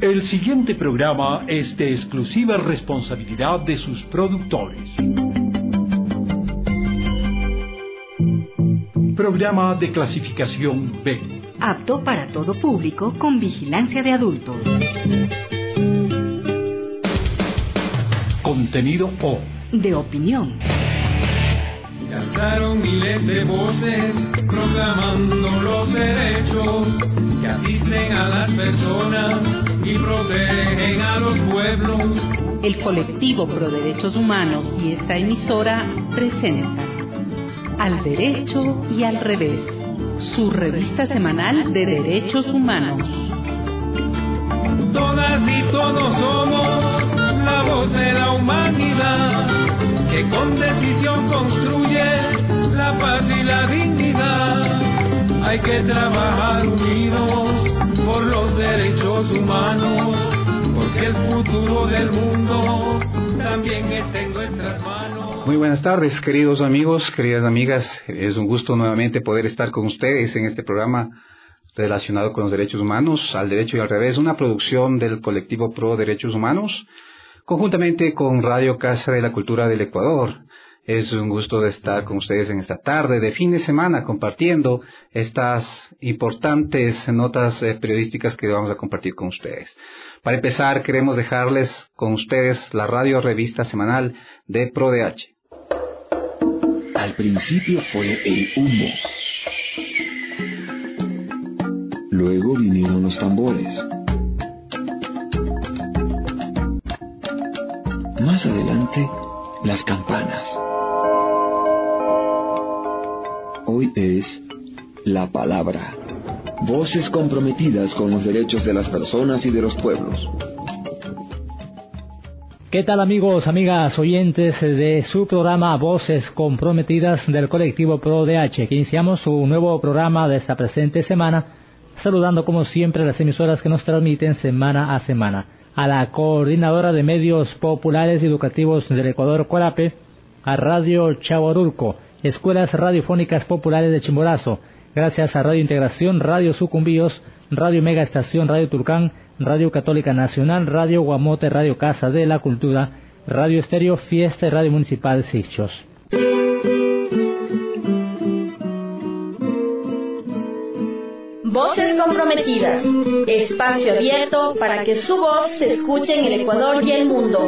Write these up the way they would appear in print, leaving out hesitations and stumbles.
El siguiente programa es de exclusiva responsabilidad de sus productores. Programa de clasificación B. Apto para todo público con vigilancia de adultos. Contenido O. De opinión. Se alzaron miles de voces proclamando los derechos que asisten a las personas y protegen a los pueblos. El colectivo Pro Derechos Humanos y esta emisora presentan Al Derecho y al Revés, su revista semanal de derechos humanos. Todas y todos somos la voz de la humanidad, que con decisión construye la paz y la dignidad. Hay que trabajar unidos por los derechos humanos, porque el futuro del mundo también está en nuestras manos. Muy buenas tardes, queridos amigos, queridas amigas. Es un gusto nuevamente poder estar con ustedes en este programa relacionado con los derechos humanos, Al Derecho y al Revés, una producción del colectivo Pro Derechos Humanos, conjuntamente con Radio Casa de la Cultura del Ecuador. Es un gusto de estar con ustedes en esta tarde de fin de semana compartiendo estas importantes notas periodísticas que vamos a compartir con ustedes. Para empezar, queremos dejarles con ustedes la radio revista semanal de ProDH. Al principio fue el humo. Luego vinieron los tambores. Más adelante, las campanas. Hoy es la palabra. Voces comprometidas con los derechos de las personas y de los pueblos. ¿Qué tal, amigos, amigas, oyentes de su programa Voces Comprometidas del colectivo ProDH, que iniciamos su nuevo programa de esta presente semana, saludando como siempre las emisoras que nos transmiten semana a semana. A la Coordinadora de Medios Populares y Educativos del Ecuador, CORAPE, a Radio Chahuarulco, Escuelas Radiofónicas Populares de Chimborazo, gracias a Radio Integración, Radio Sucumbíos, Radio Mega Estación, Radio Turcán, Radio Católica Nacional, Radio Guamote, Radio Casa de la Cultura, Radio Estéreo Fiesta y Radio Municipal Sichos. Voces comprometidas, espacio abierto para que su voz se escuche en el Ecuador y el mundo.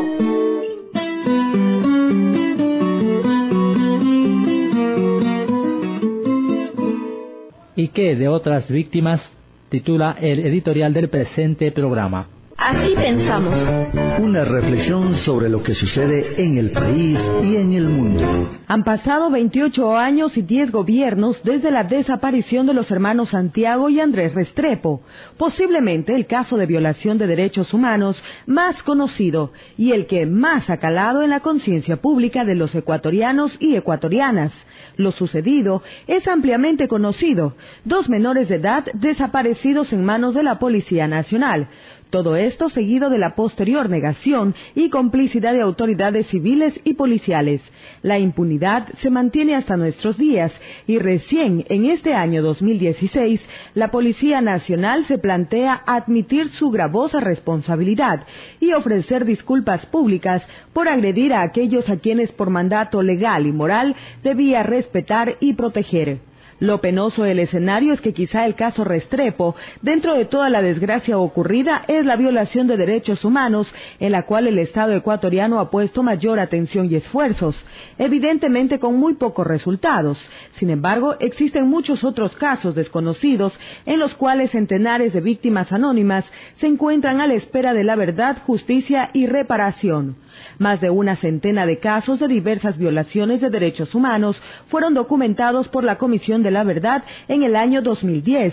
¿Y qué de otras víctimas? Titula el editorial del presente programa. Así pensamos. Una reflexión sobre lo que sucede en el país y en el mundo. Han pasado 28 años y 10 gobiernos desde la desaparición de los hermanos Santiago y Andrés Restrepo, posiblemente el caso de violación de derechos humanos más conocido y el que más ha calado en la conciencia pública de los ecuatorianos y ecuatorianas. Lo sucedido es ampliamente conocido: 2 menores de edad desaparecidos en manos de la Policía Nacional. Todo esto seguido de la posterior negación y complicidad de autoridades civiles y policiales. La impunidad se mantiene hasta nuestros días y recién en este año 2016 la Policía Nacional se plantea admitir su gravosa responsabilidad y ofrecer disculpas públicas por agredir a aquellos a quienes por mandato legal y moral debía respetar y proteger. Lo penoso del escenario es que quizá el caso Restrepo, dentro de toda la desgracia ocurrida, es la violación de derechos humanos en la cual el Estado ecuatoriano ha puesto mayor atención y esfuerzos, evidentemente con muy pocos resultados. Sin embargo, existen muchos otros casos desconocidos en los cuales centenares de víctimas anónimas se encuentran a la espera de la verdad, justicia y reparación. Más de una centena de casos de diversas violaciones de derechos humanos fueron documentados por la Comisión de la Verdad en el año 2010,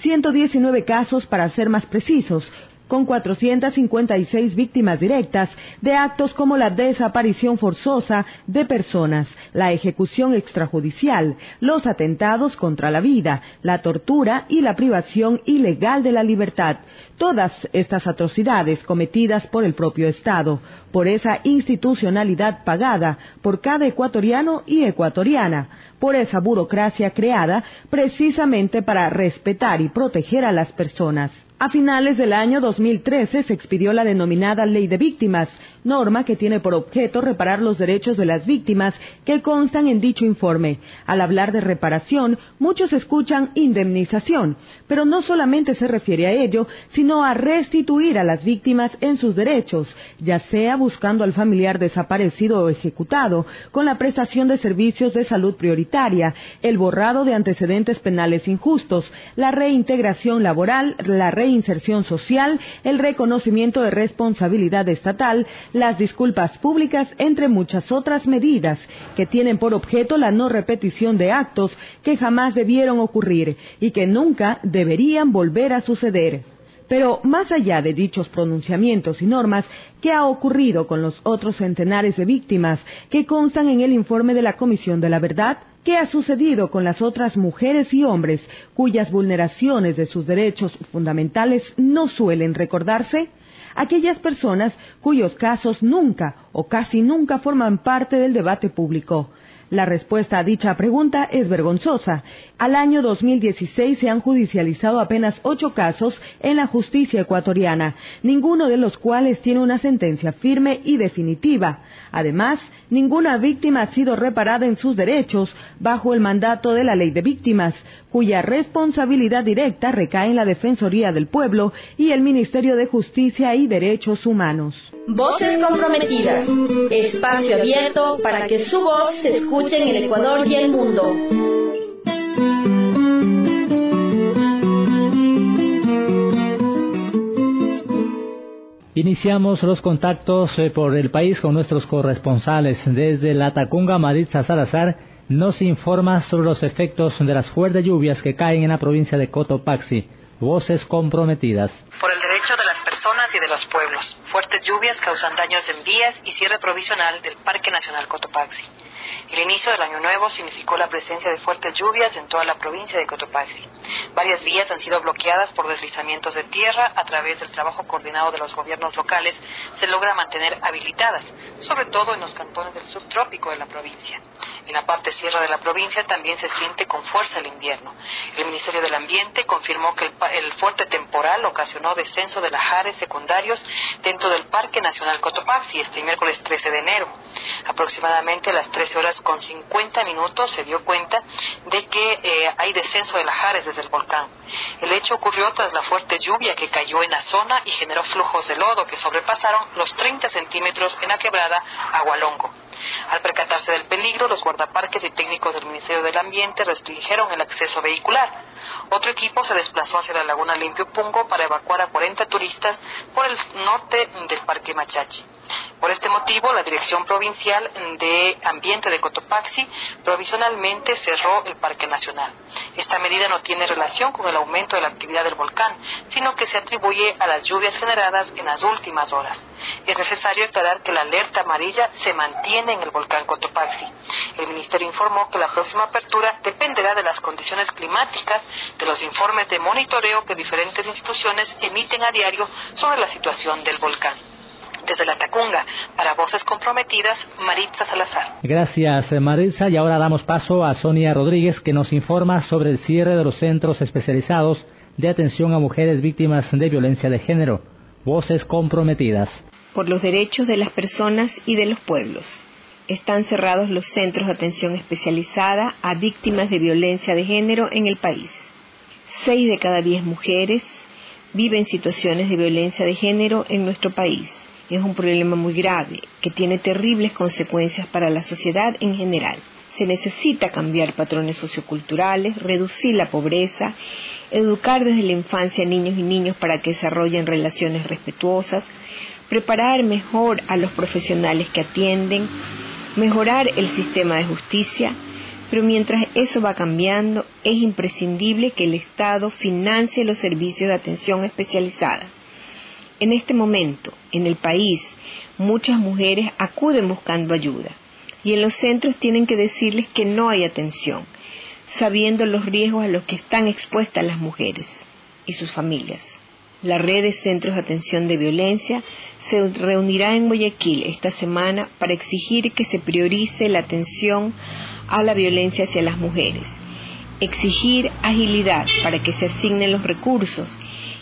119 casos para ser más precisos, con 456 víctimas directas de actos como la desaparición forzosa de personas, la ejecución extrajudicial, los atentados contra la vida, la tortura y la privación ilegal de la libertad. Todas estas atrocidades cometidas por el propio Estado, por esa institucionalidad pagada por cada ecuatoriano y ecuatoriana, por esa burocracia creada precisamente para respetar y proteger a las personas. A finales del año 2013 se expidió la denominada Ley de Víctimas, norma que tiene por objeto reparar los derechos de las víctimas que constan en dicho informe. Al hablar de reparación, muchos escuchan indemnización, pero no solamente se refiere a ello, sino a restituir a las víctimas en sus derechos, ya sea buscando al familiar desaparecido o ejecutado, con la prestación de servicios de salud prioritaria, el borrado de antecedentes penales injustos, la reintegración laboral, la reinserción social, el reconocimiento de responsabilidad estatal, las disculpas públicas, entre muchas otras medidas que tienen por objeto la no repetición de actos que jamás debieron ocurrir y que nunca deberían volver a suceder. Pero más allá de dichos pronunciamientos y normas, ¿qué ha ocurrido con los otros centenares de víctimas que constan en el informe de la Comisión de la Verdad? ¿Qué ha sucedido con las otras mujeres y hombres cuyas vulneraciones de sus derechos fundamentales no suelen recordarse? Aquellas personas cuyos casos nunca o casi nunca forman parte del debate público. La respuesta a dicha pregunta es vergonzosa. Al año 2016 se han judicializado apenas 8 casos en la justicia ecuatoriana, ninguno de los cuales tiene una sentencia firme y definitiva. Además, ninguna víctima ha sido reparada en sus derechos bajo el mandato de la Ley de Víctimas, cuya responsabilidad directa recae en la Defensoría del Pueblo y el Ministerio de Justicia y Derechos Humanos. Voces comprometidas. Espacio abierto para que su voz se escuche en el Ecuador y el mundo. Iniciamos los contactos por el país con nuestros corresponsales. Desde La Tacunga, Maritza Salazar nos informa sobre los efectos de las fuertes lluvias que caen en la provincia de Cotopaxi. Voces comprometidas. Por el derecho de las personas y de los pueblos. Fuertes lluvias causan daños en vías y cierre provisional del Parque Nacional Cotopaxi. El inicio del año nuevo significó la presencia de fuertes lluvias en toda la provincia de Cotopaxi. Varias vías han sido bloqueadas por deslizamientos de tierra. A través del trabajo coordinado de los gobiernos locales se logra mantener habilitadas, sobre todo en los cantones del subtrópico de la provincia. En la parte sierra de la provincia también se siente con fuerza el invierno. El Ministerio del Ambiente confirmó que el fuerte temporal ocasionó descenso de lahares secundarios dentro del Parque Nacional Cotopaxi este miércoles 13 de enero. Aproximadamente a las 13 horas con 50 minutos se dio cuenta de que hay descenso de lahares desde el volcán. El hecho ocurrió tras la fuerte lluvia que cayó en la zona y generó flujos de lodo que sobrepasaron los 30 centímetros en la quebrada Agualongo. Al percatarse del peligro, los guardaparques y técnicos del Ministerio del Ambiente restringieron el acceso vehicular. Otro equipo se desplazó hacia la laguna Limpio Pungo para evacuar a 40 turistas por el norte del Parque Machachi. Por este motivo, la Dirección Provincial de Ambiente de Cotopaxi provisionalmente cerró el Parque Nacional. Esta medida no tiene relación con el aumento de la actividad del volcán, sino que se atribuye a las lluvias generadas en las últimas horas. Es necesario aclarar que la alerta amarilla se mantiene en el volcán Cotopaxi. El Ministerio informó que la próxima apertura dependerá de las condiciones climáticas, de los informes de monitoreo que diferentes instituciones emiten a diario sobre la situación del volcán. Desde La Tacunga, para Voces Comprometidas, Maritza Salazar. Gracias, Maritza. Y ahora damos paso a Sonia Rodríguez, que nos informa sobre el cierre de los centros especializados de atención a mujeres víctimas de violencia de género. Voces Comprometidas. Por los derechos de las personas y de los pueblos. Están cerrados los centros de atención especializada a víctimas de violencia de género en el país. 6 de cada 10 mujeres viven situaciones de violencia de género en nuestro país. Es un problema muy grave que tiene terribles consecuencias para la sociedad en general. Se necesita cambiar patrones socioculturales, reducir la pobreza, educar desde la infancia a niños y niñas para que desarrollen relaciones respetuosas, preparar mejor a los profesionales que atienden, mejorar el sistema de justicia, pero mientras eso va cambiando, es imprescindible que el Estado financie los servicios de atención especializada. En este momento, en el país, muchas mujeres acuden buscando ayuda y en los centros tienen que decirles que no hay atención, sabiendo los riesgos a los que están expuestas las mujeres y sus familias. La red de centros de atención de violencia se reunirá en Guayaquil esta semana para exigir que se priorice la atención a la violencia hacia las mujeres, exigir agilidad para que se asignen los recursos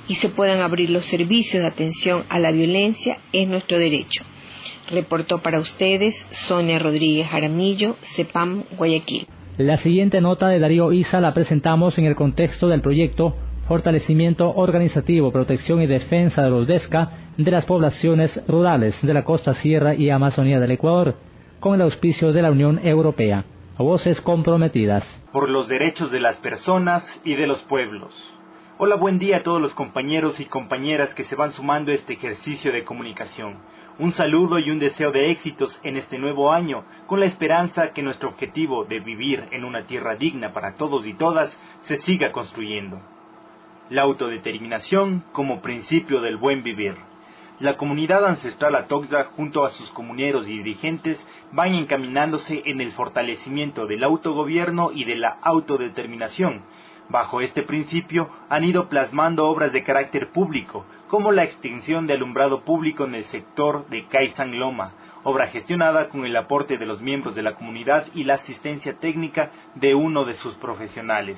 y se puedan abrir los servicios de atención a la violencia es nuestro derecho. Reportó para ustedes Sonia Rodríguez Jaramillo, CEPAM, Guayaquil. La siguiente nota de Darío Isa la presentamos en el contexto del proyecto Fortalecimiento Organizativo, Protección y Defensa de los DESCA de las poblaciones rurales de la costa sierra y Amazonía del Ecuador, con el auspicio de la Unión Europea. Voces comprometidas. Por los derechos de las personas y de los pueblos. Hola, buen día a todos los compañeros y compañeras que se van sumando a este ejercicio de comunicación. Un saludo y un deseo de éxitos en este nuevo año, con la esperanza que nuestro objetivo de vivir en una tierra digna para todos y todas se siga construyendo. La autodeterminación como principio del buen vivir. La comunidad ancestral Atoxtla, junto a sus comuneros y dirigentes, van encaminándose en el fortalecimiento del autogobierno y de la autodeterminación. Bajo este principio han ido plasmando obras de carácter público, como la extensión de alumbrado público en el sector de Caizán Loma, obra gestionada con el aporte de los miembros de la comunidad y la asistencia técnica de uno de sus profesionales.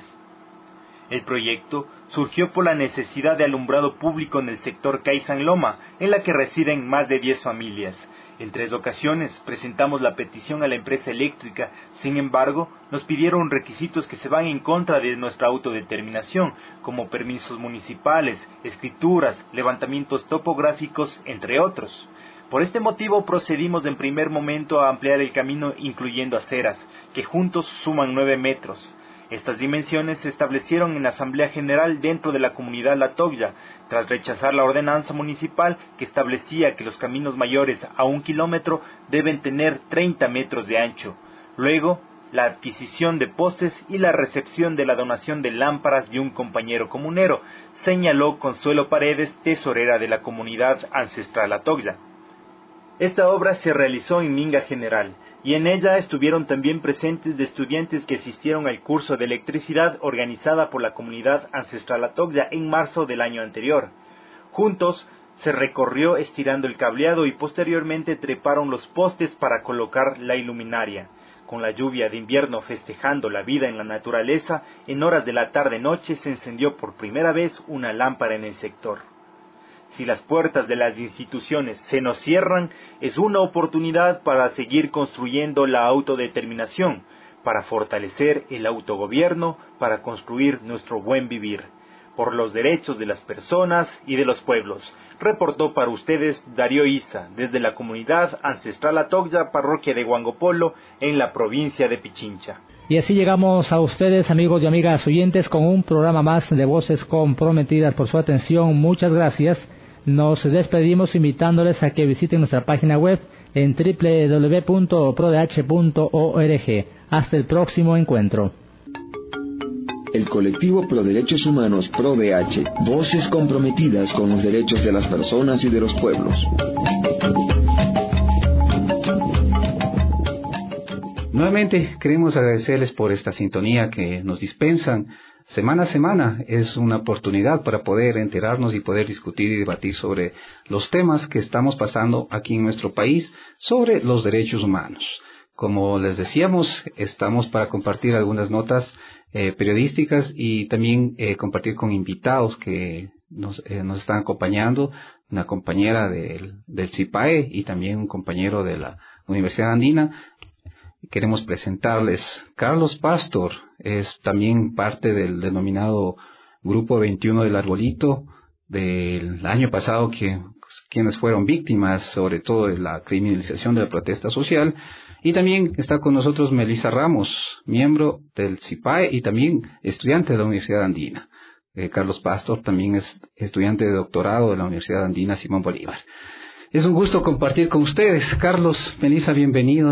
El proyecto surgió por la necesidad de alumbrado público en el sector Caizán Loma, en la que residen más de 10 familias. En 3 ocasiones presentamos la petición a la empresa eléctrica, sin embargo, nos pidieron requisitos que se van en contra de nuestra autodeterminación, como permisos municipales, escrituras, levantamientos topográficos, entre otros. Por este motivo procedimos en primer momento a ampliar el camino incluyendo aceras, que juntos suman 9 metros. Estas dimensiones se establecieron en la Asamblea General dentro de la comunidad La Atoxtla, tras rechazar la ordenanza municipal que establecía que los caminos mayores a 1 kilómetro deben tener 30 metros de ancho. Luego, la adquisición de postes y la recepción de la donación de lámparas de un compañero comunero, señaló Consuelo Paredes, tesorera de la comunidad ancestral Atoxtla. Esta obra se realizó en Minga General, y en ella estuvieron también presentes de estudiantes que asistieron al curso de electricidad organizada por la comunidad ancestral Atoxtla en marzo del año anterior. Juntos se recorrió estirando el cableado y posteriormente treparon los postes para colocar la iluminaria. Con la lluvia de invierno festejando la vida en la naturaleza, en horas de la tarde-noche se encendió por primera vez una lámpara en el sector. Si las puertas de las instituciones se nos cierran, es una oportunidad para seguir construyendo la autodeterminación, para fortalecer el autogobierno, para construir nuestro buen vivir, por los derechos de las personas y de los pueblos. Reportó para ustedes Darío Isa, desde la comunidad ancestral Atoxtla, parroquia de Huangopolo, en la provincia de Pichincha. Y así llegamos a ustedes, amigos y amigas oyentes, con un programa más de Voces Comprometidas. Por su atención, muchas gracias. Nos despedimos invitándoles a que visiten nuestra página web en www.prodh.org. Hasta el próximo encuentro. El colectivo Pro Derechos Humanos ProDH, voces comprometidas con los derechos de las personas y de los pueblos. Nuevamente queremos agradecerles por esta sintonía que nos dispensan semana a semana. Es una oportunidad para poder enterarnos y poder discutir y debatir sobre los temas que estamos pasando aquí en nuestro país sobre los derechos humanos. Como les decíamos, estamos para compartir algunas notas periodísticas y también compartir con invitados que nos están acompañando, una compañera del CIPAE y también un compañero de la Universidad Andina. Queremos presentarles Carlos Pastor, es también parte del denominado Grupo 21 del Arbolito del año pasado, quienes fueron víctimas sobre todo de la criminalización de la protesta social. Y también está con nosotros Melissa Ramos, miembro del CIPAE y también estudiante de la Universidad Andina. Carlos Pastor también es estudiante de doctorado de la Universidad Andina Simón Bolívar. Es un gusto compartir con ustedes. Carlos, Melissa, bienvenida.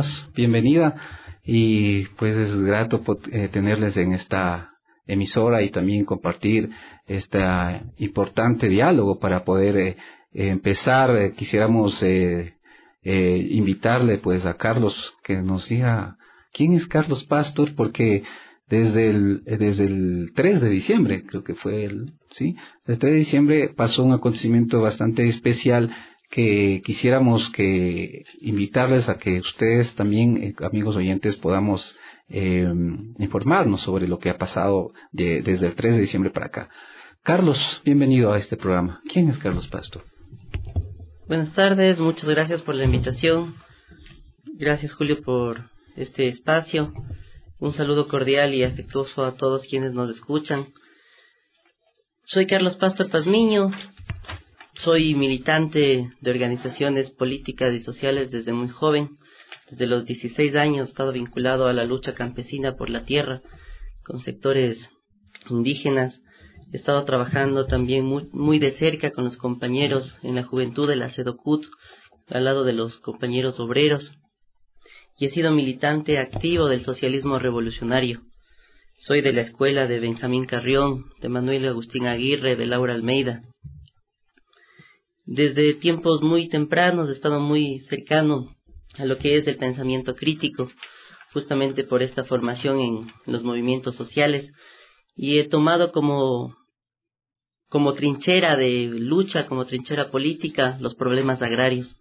Y pues es grato tenerles en esta emisora y también compartir este importante diálogo para poder empezar. Quisiéramos invitarle pues a Carlos que nos diga quién es Carlos Pastor, porque desde el 3 de diciembre, creo que fue el 3 de diciembre pasó un acontecimiento bastante especial que quisiéramos que invitarles a que ustedes también, amigos oyentes, podamos informarnos sobre lo que ha pasado desde el 3 de diciembre para acá. Carlos, bienvenido a este programa. ¿Quién es Carlos Pastor? Buenas tardes, muchas gracias por la invitación. Gracias, Julio, por este espacio. Un saludo cordial y afectuoso a todos quienes nos escuchan. Soy Carlos Pastor Pazmiño. Soy militante de organizaciones políticas y sociales desde muy joven. Desde los 16 años he estado vinculado a la lucha campesina por la tierra con sectores indígenas. He estado trabajando también muy de cerca con los compañeros en la juventud de la CEDOCUT, al lado de los compañeros obreros. Y he sido militante activo del socialismo revolucionario. Soy de la escuela de Benjamín Carrión, de Manuel Agustín Aguirre, de Laura Almeida. Desde tiempos muy tempranos he estado muy cercano a lo que es el pensamiento crítico, justamente por esta formación en los movimientos sociales, y he tomado como trinchera de lucha, como trinchera política, los problemas agrarios.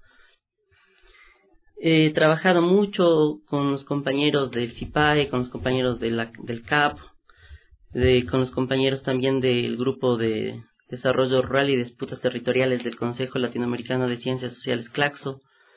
He trabajado mucho con los compañeros del CIPAE, con los compañeros del CAP, con los compañeros también del Grupo de Desarrollo Rural y Disputas Territoriales del Consejo Latinoamericano de Ciencias Sociales, CLACSO,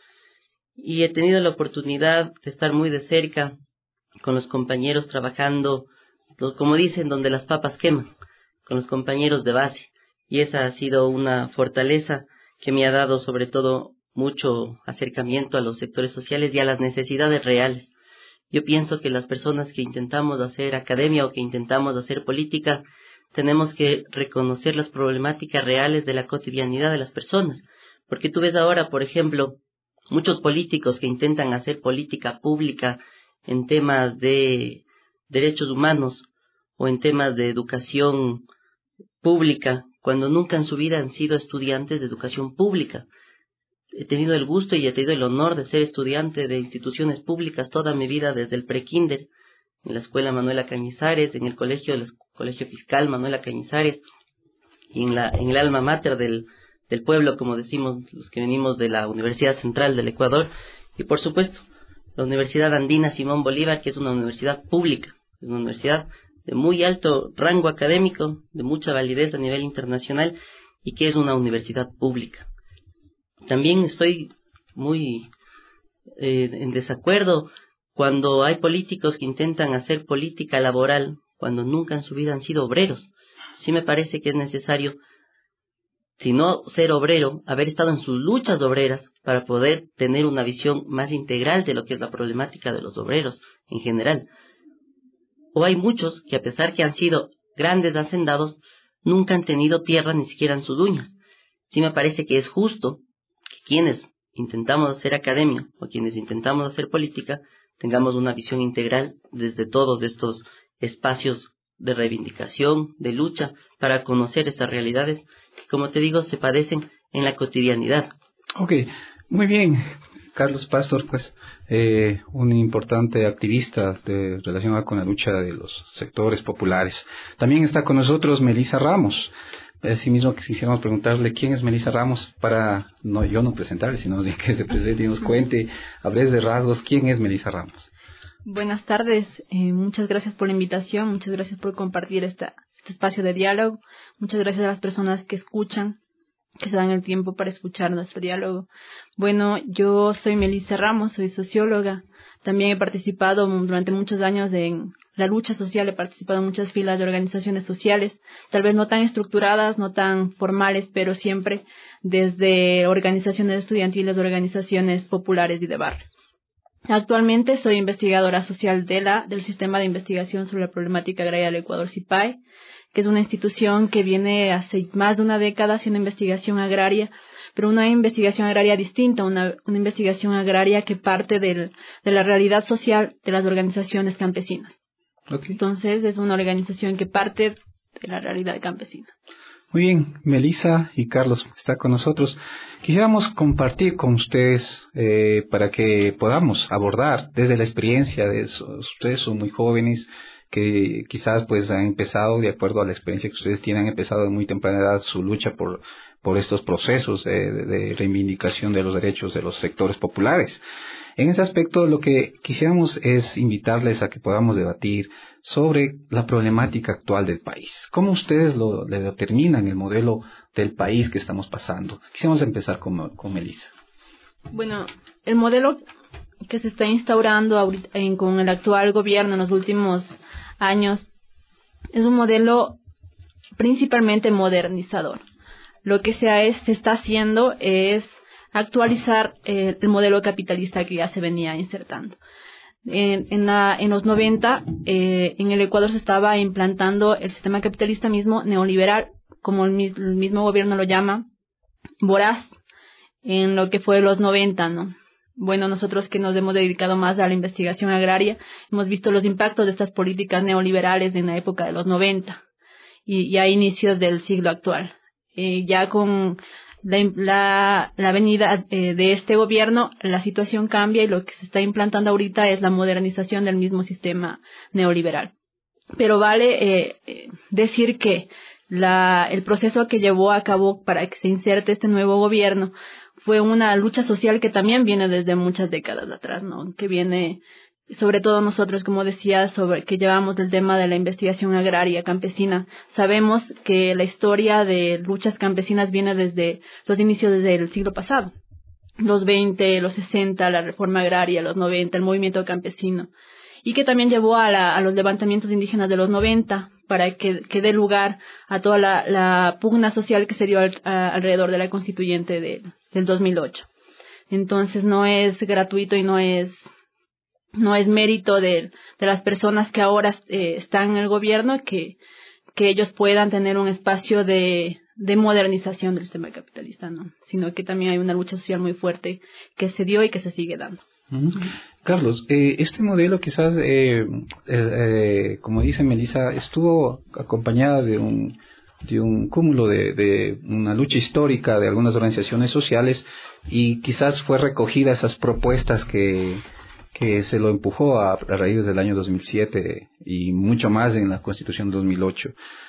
y he tenido la oportunidad de estar muy de cerca con los compañeros trabajando, como dicen, donde las papas queman, con los compañeros de base, y esa ha sido una fortaleza que me ha dado sobre todo mucho acercamiento a los sectores sociales y a las necesidades reales. Yo pienso que las personas que intentamos hacer academia o que intentamos hacer política, tenemos que reconocer las problemáticas reales de la cotidianidad de las personas, porque tú ves ahora, por ejemplo, muchos políticos que intentan hacer política pública en temas de derechos humanos o en temas de educación pública, cuando nunca en su vida han sido estudiantes de educación pública. He tenido el gusto y he tenido el honor de ser estudiante de instituciones públicas toda mi vida, desde el prekinder, en la escuela Manuela Cañizares, en el colegio fiscal Manuela Cañizares, y en el alma mater del pueblo, como decimos los que venimos de la Universidad Central del Ecuador, y por supuesto, la Universidad Andina Simón Bolívar, que es una universidad pública, es una universidad de muy alto rango académico, de mucha validez a nivel internacional, y que es una universidad pública. También estoy muy en desacuerdo cuando hay políticos que intentan hacer política laboral cuando nunca en su vida han sido obreros. Sí me parece que es necesario, si no ser obrero, haber estado en sus luchas obreras para poder tener una visión más integral de lo que es la problemática de los obreros en general. O hay muchos que, a pesar que han sido grandes hacendados, nunca han tenido tierra ni siquiera en sus uñas. Sí me parece que es justo que quienes intentamos hacer academia o quienes intentamos hacer política tengamos una visión integral desde todos estos espacios de reivindicación, de lucha, para conocer esas realidades que, como te digo, se padecen en la cotidianidad. Ok, muy bien. Carlos Pastor, pues, un importante activista relacionado con la lucha de los sectores populares. También está con nosotros Melissa Ramos. Asimismo, quisiéramos preguntarle quién es Melissa Ramos para yo no presentarle, sino que se presente y nos cuente a breves rasgos quién es Melissa Ramos. Buenas tardes, muchas gracias por la invitación, muchas gracias por compartir este espacio de diálogo, muchas gracias a las personas que escuchan, que se dan el tiempo para escuchar nuestro diálogo. Bueno, yo soy Melissa Ramos, soy socióloga, también he participado durante muchos años en la lucha social, he participado en muchas filas de organizaciones sociales, tal vez no tan estructuradas, no tan formales, pero siempre desde organizaciones estudiantiles, organizaciones populares y de barrios. Actualmente soy investigadora social del Sistema de Investigación sobre la Problemática Agraria del Ecuador, CIPAE, que es una institución que viene hace más de una década haciendo investigación agraria, pero una investigación agraria distinta, una investigación agraria que parte de la realidad social de las organizaciones campesinas. Okay. Entonces es una organización que parte de la realidad campesina. Muy bien, Melissa y Carlos está con nosotros. Quisiéramos compartir con ustedes para que podamos abordar desde la experiencia de ustedes son muy jóvenes que quizás pues han empezado de acuerdo a la experiencia que ustedes tienen, han empezado de muy temprana edad su lucha por por estos procesos de reivindicación de los derechos de los sectores populares. En ese aspecto, lo que quisiéramos es invitarles a que podamos debatir sobre la problemática actual del país. ¿Cómo ustedes le determinan el modelo del país que estamos pasando? Quisiéramos empezar con Melissa. Bueno, el modelo que se está instaurando con el actual gobierno en los últimos años es un modelo principalmente modernizador. Lo que se está haciendo es actualizar el modelo capitalista que ya se venía insertando. En los 90, en el Ecuador se estaba implantando el sistema capitalista mismo neoliberal, como el mismo gobierno lo llama, voraz, en lo que fue los 90, ¿no? Bueno, nosotros que nos hemos dedicado más a la investigación agraria, hemos visto los impactos de estas políticas neoliberales en la época de los 90 y a inicios del siglo actual. Ya con la venida de este gobierno, la situación cambia y lo que se está implantando ahorita es la modernización del mismo sistema neoliberal. Pero vale decir que el proceso que llevó a cabo para que se inserte este nuevo gobierno fue una lucha social que también viene desde muchas décadas atrás, ¿no? Que viene, sobre todo nosotros, como decía, que llevamos el tema de la investigación agraria campesina. Sabemos que la historia de luchas campesinas viene desde los inicios del siglo pasado. Los 20, los 60, la reforma agraria, los 90, el movimiento campesino. Y que también llevó a los levantamientos indígenas de los 90 para que dé lugar a toda la pugna social que se dio alrededor de la constituyente del 2008. Entonces no es gratuito y no es mérito de las personas que ahora están en el gobierno que ellos puedan tener un espacio de modernización del sistema capitalista, ¿no? Sino que también hay una lucha social muy fuerte que se dio y que se sigue dando. Carlos, este modelo quizás, como dice Melissa, estuvo acompañada de un cúmulo de una lucha histórica de algunas organizaciones sociales y quizás fue recogida esas propuestas que se lo empujó a raíz del año 2007 y mucho más en la Constitución de 2008.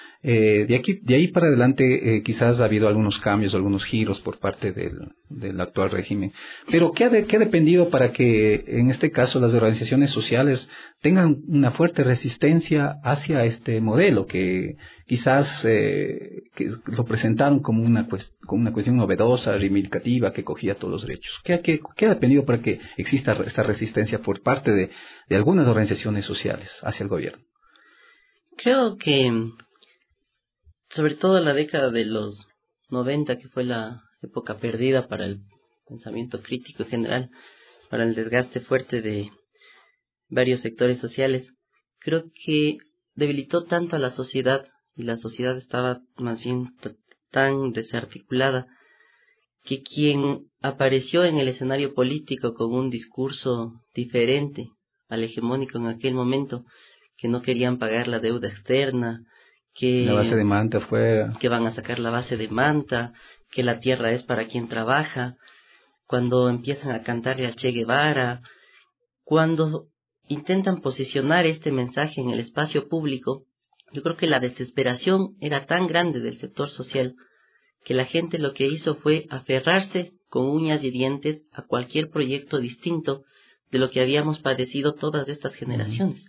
De ahí para adelante quizás ha habido algunos cambios, algunos giros por parte del actual régimen. Pero ¿qué ha dependido para que en este caso las organizaciones sociales tengan una fuerte resistencia hacia este modelo que quizás que lo presentaron como una cuestión novedosa, reivindicativa, que cogía todos los derechos? ¿Qué ha dependido para que exista esta resistencia por parte de algunas organizaciones sociales hacia el gobierno? Creo que sobre todo la década de los 90, que fue la época perdida para el pensamiento crítico en general, para el desgaste fuerte de varios sectores sociales, creo que debilitó tanto a la sociedad, y la sociedad estaba más bien tan desarticulada, que quien apareció en el escenario político con un discurso diferente al hegemónico en aquel momento, que no querían pagar la deuda externa, que la base de Manta fuera, que van a sacar la base de Manta, que la tierra es para quien trabaja, cuando empiezan a cantarle a Che Guevara, cuando intentan posicionar este mensaje en el espacio público, yo creo que la desesperación era tan grande del sector social que la gente lo que hizo fue aferrarse con uñas y dientes a cualquier proyecto distinto de lo que habíamos padecido todas estas generaciones.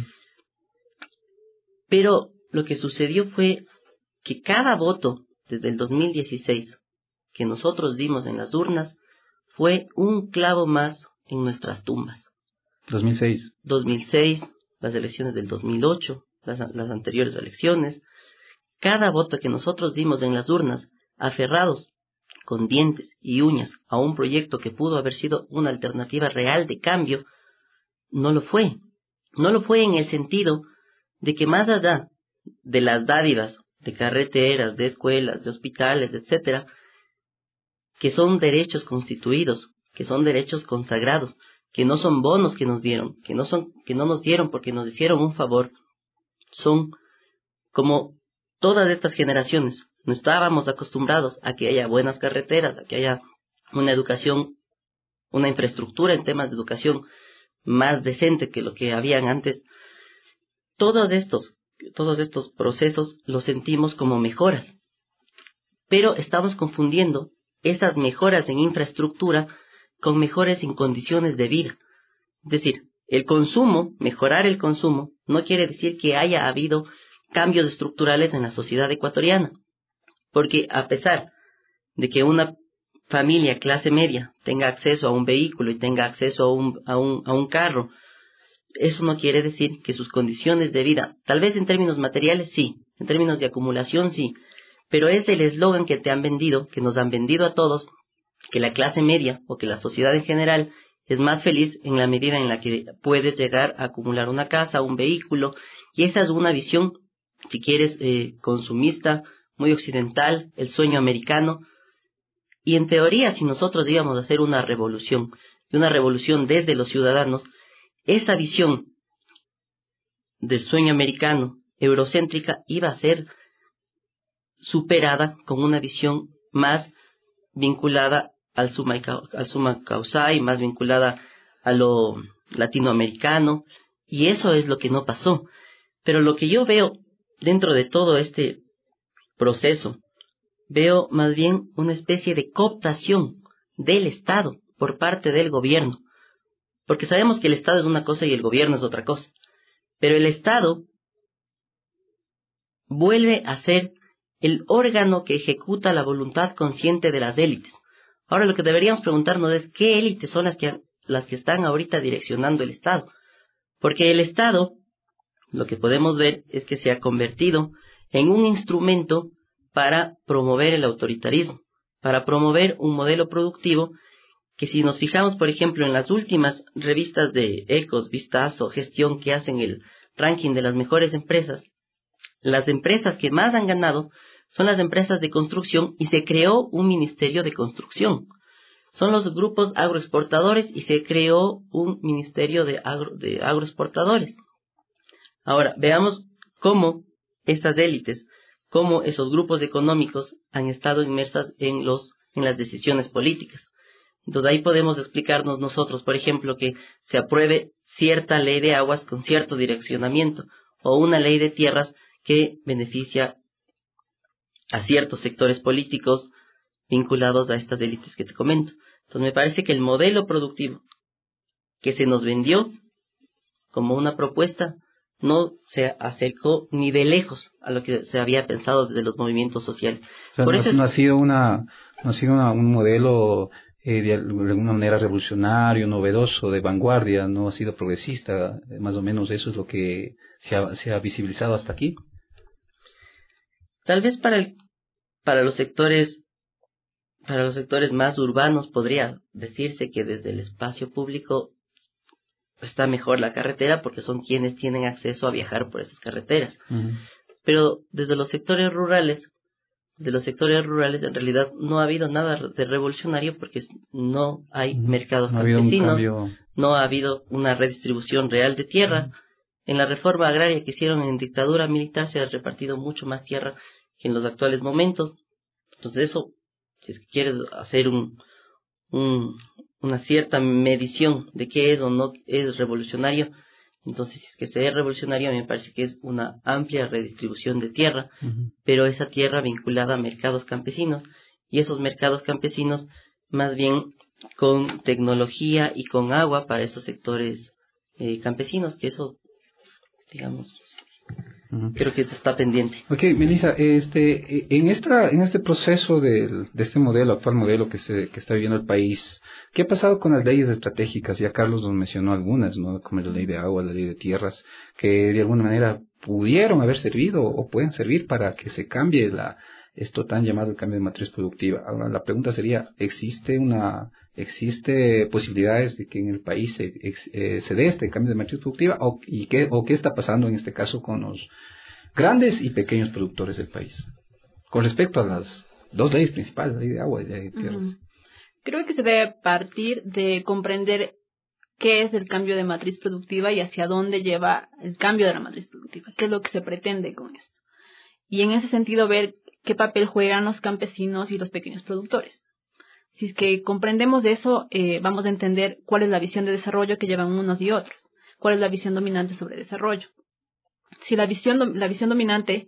Pero lo que sucedió fue que cada voto desde el 2016 que nosotros dimos en las urnas fue un clavo más en nuestras tumbas. 2006, las elecciones del 2008, las anteriores elecciones. Cada voto que nosotros dimos en las urnas, aferrados con dientes y uñas a un proyecto que pudo haber sido una alternativa real de cambio, no lo fue. No lo fue en el sentido de que más allá de las dádivas, de carreteras, de escuelas, de hospitales, etcétera, que son derechos constituidos, que son derechos consagrados, que no son bonos que nos dieron, que no nos dieron porque nos hicieron un favor, son como todas estas generaciones. No estábamos acostumbrados a que haya buenas carreteras, a que haya una educación, una infraestructura en temas de educación más decente que lo que habían antes. Todos estos procesos los sentimos como mejoras. pero estamos confundiendo esas mejoras en infraestructura con mejoras en condiciones de vida. Es decir, el consumo, mejorar el consumo, no quiere decir que haya habido cambios estructurales en la sociedad ecuatoriana, porque a pesar de que una familia clase media tenga acceso a un vehículo y tenga acceso a un carro, eso no quiere decir que sus condiciones de vida, tal vez en términos materiales sí, en términos de acumulación sí, pero es el eslogan que te han vendido, que nos han vendido a todos, que la clase media o que la sociedad en general es más feliz en la medida en la que puedes llegar a acumular una casa, un vehículo, y esa es una visión, si quieres, consumista, muy occidental, el sueño americano. Y en teoría, si nosotros íbamos a hacer una revolución, y una revolución desde los ciudadanos, esa visión del sueño americano, eurocéntrica, iba a ser superada con una visión más vinculada al summa causae, más vinculada a lo latinoamericano, y eso es lo que no pasó. Pero lo que yo veo dentro de todo este proceso, veo más bien una especie de cooptación del Estado por parte del gobierno, porque sabemos que el Estado es una cosa y el gobierno es otra cosa, pero el Estado vuelve a ser el órgano que ejecuta la voluntad consciente de las élites. Ahora lo que deberíamos preguntarnos es qué élites son las que están ahorita direccionando el Estado, porque el Estado, lo que podemos ver es que se ha convertido en un instrumento para promover el autoritarismo, para promover un modelo productivo que, si nos fijamos, por ejemplo, en las últimas revistas de Ecos, Vistazo, Gestión, que hacen el ranking de las mejores empresas, las empresas que más han ganado son las empresas de construcción, y se creó un ministerio de construcción. Son los grupos agroexportadores y se creó un ministerio de agroexportadores. Ahora, veamos cómo estas élites, cómo esos grupos económicos han estado inmersas en las decisiones políticas. Entonces ahí podemos explicarnos nosotros, por ejemplo, que se apruebe cierta ley de aguas con cierto direccionamiento, o una ley de tierras que beneficia a ciertos sectores políticos vinculados a estas élites que te comento. Entonces me parece que el modelo productivo que se nos vendió como una propuesta no se acercó ni de lejos a lo que se había pensado desde los movimientos sociales. O sea, Por eso no ha sido un modelo de alguna manera revolucionario, novedoso, de vanguardia, no ha sido progresista, más o menos eso es lo que se ha visibilizado hasta aquí. Tal vez para los sectores más urbanos podría decirse que desde el espacio público está mejor la carretera, porque son quienes tienen acceso a viajar por esas carreteras. Uh-huh. Pero desde los sectores rurales en realidad no ha habido nada de revolucionario, porque no hay mercados campesinos, no ha habido una redistribución real de tierra. En la reforma agraria que hicieron en dictadura militar se ha repartido mucho más tierra que en los actuales momentos. Entonces eso, si es que quieres hacer una cierta medición de qué es o no es revolucionario, entonces si es que se es revolucionario, me parece que es una amplia redistribución de tierra, pero esa tierra vinculada a mercados campesinos, y esos mercados campesinos más bien con tecnología y con agua para esos sectores campesinos, que eso, digamos, creo que está pendiente. Ok, Melissa, en este proceso de este actual modelo que está viviendo el país, ¿qué ha pasado con las leyes estratégicas? Ya Carlos nos mencionó algunas, ¿no? Como la ley de agua, la ley de tierras, que de alguna manera pudieron haber servido o pueden servir para que se cambie esto tan llamado el cambio de matriz productiva. Ahora la pregunta sería, ¿existe posibilidades de que en el país se dé este cambio de matriz productiva o qué está pasando en este caso con los grandes y pequeños productores del país con respecto a las dos leyes principales, la ley de agua y la ley de tierras? Creo que se debe partir de comprender qué es el cambio de matriz productiva y hacia dónde lleva el cambio de la matriz productiva, qué es lo que se pretende con esto, y en ese sentido ver qué papel juegan los campesinos y los pequeños productores. Si es que comprendemos eso, vamos a entender cuál es la visión de desarrollo que llevan unos y otros, cuál es la visión dominante sobre desarrollo. Si la visión dominante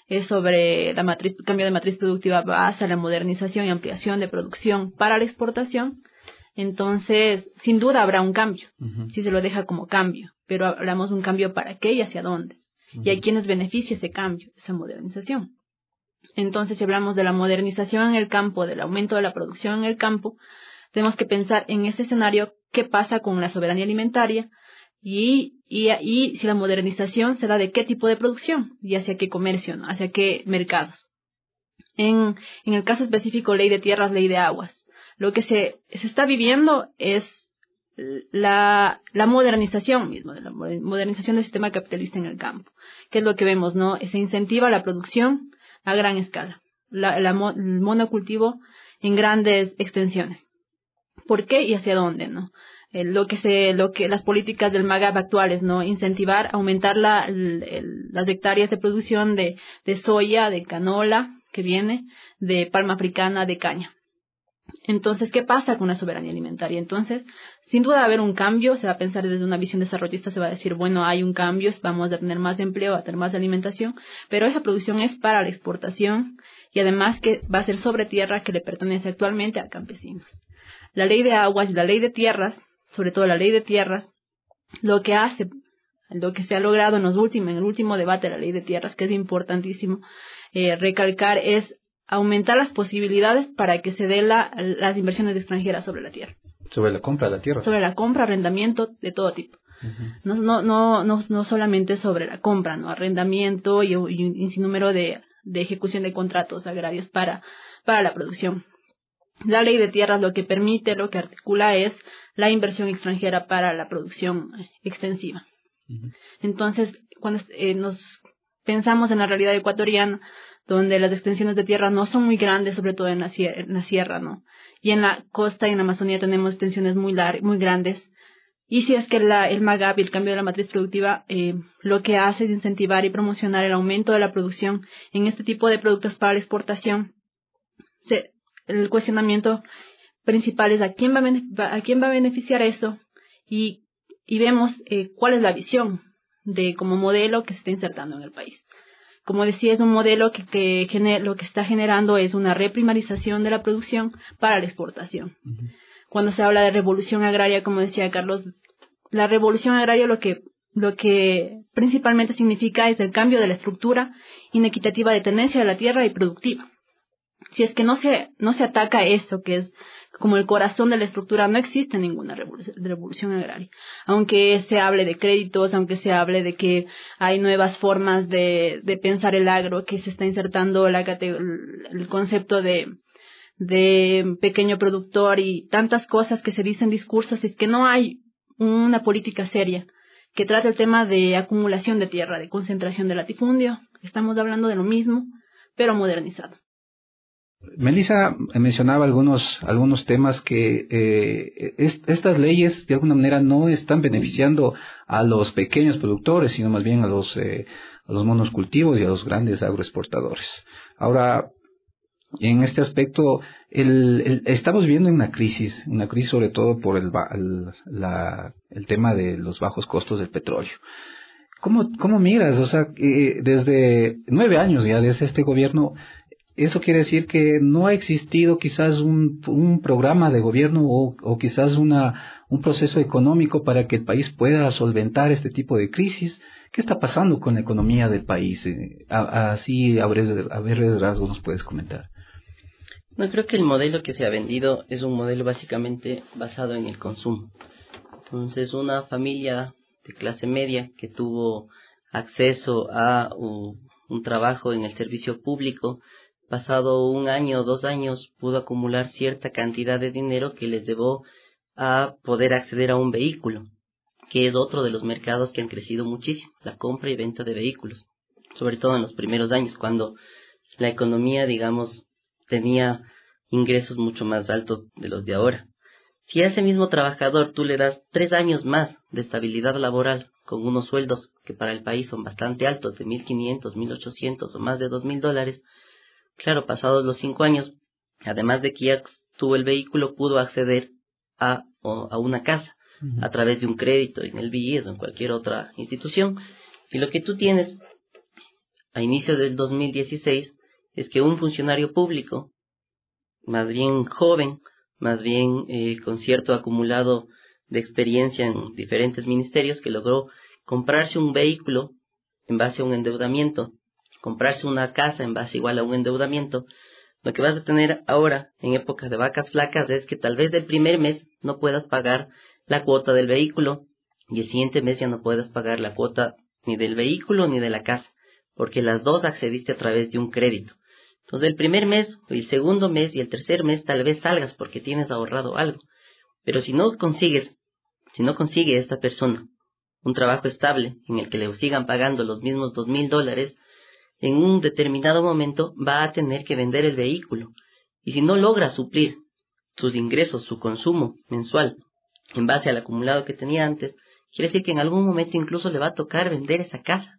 es sobre cambio de matriz productiva hacia la modernización y ampliación de producción para la exportación, entonces sin duda habrá un cambio, si se lo deja como cambio, pero hablamos de un cambio para qué y hacia dónde, y a quienes beneficia ese cambio, esa modernización. Entonces, si hablamos de la modernización en el campo, del aumento de la producción en el campo, tenemos que pensar en ese escenario qué pasa con la soberanía alimentaria y si la modernización se da de qué tipo de producción y hacia qué comercio, ¿no? Hacia qué mercados. En el caso específico, ley de tierras, ley de aguas. Lo que se está viviendo es la modernización mismo, de la modernización del sistema capitalista en el campo. ¿Qué es lo que vemos, no? Se incentiva la producción a gran escala, el monocultivo en grandes extensiones. ¿Por qué y hacia dónde, no? Lo que las políticas del MAGAP actuales, no, incentivar, aumentar las hectáreas de producción de soya, de canola que viene, de palma africana, de caña. Entonces, ¿qué pasa con la soberanía alimentaria? Entonces, sin duda va a haber un cambio, se va a pensar desde una visión desarrollista, se va a decir, bueno, hay un cambio, vamos a tener más empleo, a tener más alimentación, pero esa producción es para la exportación y además que va a ser sobre tierra que le pertenece actualmente a campesinos. La ley de aguas y la ley de tierras, sobre todo la ley de tierras, lo que se ha logrado en el último debate de la ley de tierras, que es importantísimo recalcar, es aumentar las posibilidades para que se dé las inversiones extranjeras sobre la tierra. Sobre la compra de la tierra. Sobre la compra, arrendamiento, de todo tipo. No solamente sobre la compra, ¿no? Arrendamiento y un sinnúmero de ejecución de contratos agrarios para la producción. La ley de tierras lo que permite, lo que articula es la inversión extranjera para la producción extensiva. Entonces, cuando nos pensamos en la realidad ecuatoriana, donde las extensiones de tierra no son muy grandes, sobre todo en la sierra, ¿no? Y en la costa y en la Amazonía tenemos extensiones muy grandes. Y si es que el MAGAP y el cambio de la matriz productiva lo que hace es incentivar y promocionar el aumento de la producción en este tipo de productos para la exportación, el cuestionamiento principal es a quién va a beneficiar eso y vemos cuál es la visión como modelo que se está insertando en el país. Como decía, es un modelo que lo que está generando es una reprimarización de la producción para la exportación. Cuando se habla de revolución agraria, como decía Carlos, la revolución agraria lo que principalmente significa es el cambio de la estructura inequitativa de tenencia de la tierra y productiva. Si es que no se ataca eso, que es como el corazón de la estructura, no existe ninguna revolución agraria. Aunque se hable de créditos, aunque se hable de que hay nuevas formas de pensar el agro, que se está insertando el concepto de pequeño productor y tantas cosas que se dicen discursos, es que no hay una política seria que trate el tema de acumulación de tierra, de concentración de latifundio. Estamos hablando de lo mismo, pero modernizado. Melissa mencionaba algunos temas que estas leyes de alguna manera no están beneficiando a los pequeños productores, sino más bien a los monocultivos y a los grandes agroexportadores. Ahora, en este aspecto, estamos viviendo una crisis sobre todo por el tema de los bajos costos del petróleo. ¿Cómo miras? O sea, desde 9 años ya desde este gobierno, eso quiere decir que no ha existido quizás un programa de gobierno o quizás un proceso económico para que el país pueda solventar este tipo de crisis. ¿Qué está pasando con la economía del país? Así, a ver rasgos nos puedes comentar. No, creo que el modelo que se ha vendido es un modelo básicamente basado en el consumo. Entonces, una familia de clase media que tuvo acceso a un trabajo en el servicio público, pasado 1 año o 2 años, pudo acumular cierta cantidad de dinero que les llevó a poder acceder a un vehículo, que es otro de los mercados que han crecido muchísimo, la compra y venta de vehículos, sobre todo en los primeros años, cuando la economía, digamos, tenía ingresos mucho más altos de los de ahora. Si a ese mismo trabajador tú le das 3 años más de estabilidad laboral, con unos sueldos que para el país son bastante altos, de $1,500, $1,800 o más de $2,000, claro, pasados los 5 años, además de que ya tuvo el vehículo, pudo acceder a una casa a través de un crédito en el BIES o en cualquier otra institución. Y lo que tú tienes a inicios del 2016 es que un funcionario público, más bien joven, más bien con cierto acumulado de experiencia en diferentes ministerios, que logró comprarse un vehículo en base a un endeudamiento, comprarse una casa en base igual a un endeudamiento. Lo que vas a tener ahora en épocas de vacas flacas es que tal vez del primer mes no puedas pagar la cuota del vehículo y el siguiente mes ya no puedas pagar la cuota ni del vehículo ni de la casa, porque las dos accediste a través de un crédito. Entonces el primer mes, el segundo mes y el tercer mes tal vez salgas porque tienes ahorrado algo. Pero si no consigue esta persona un trabajo estable en el que le sigan pagando los mismos $2,000, en un determinado momento va a tener que vender el vehículo. Y si no logra suplir sus ingresos, su consumo mensual, en base al acumulado que tenía antes, quiere decir que en algún momento incluso le va a tocar vender esa casa.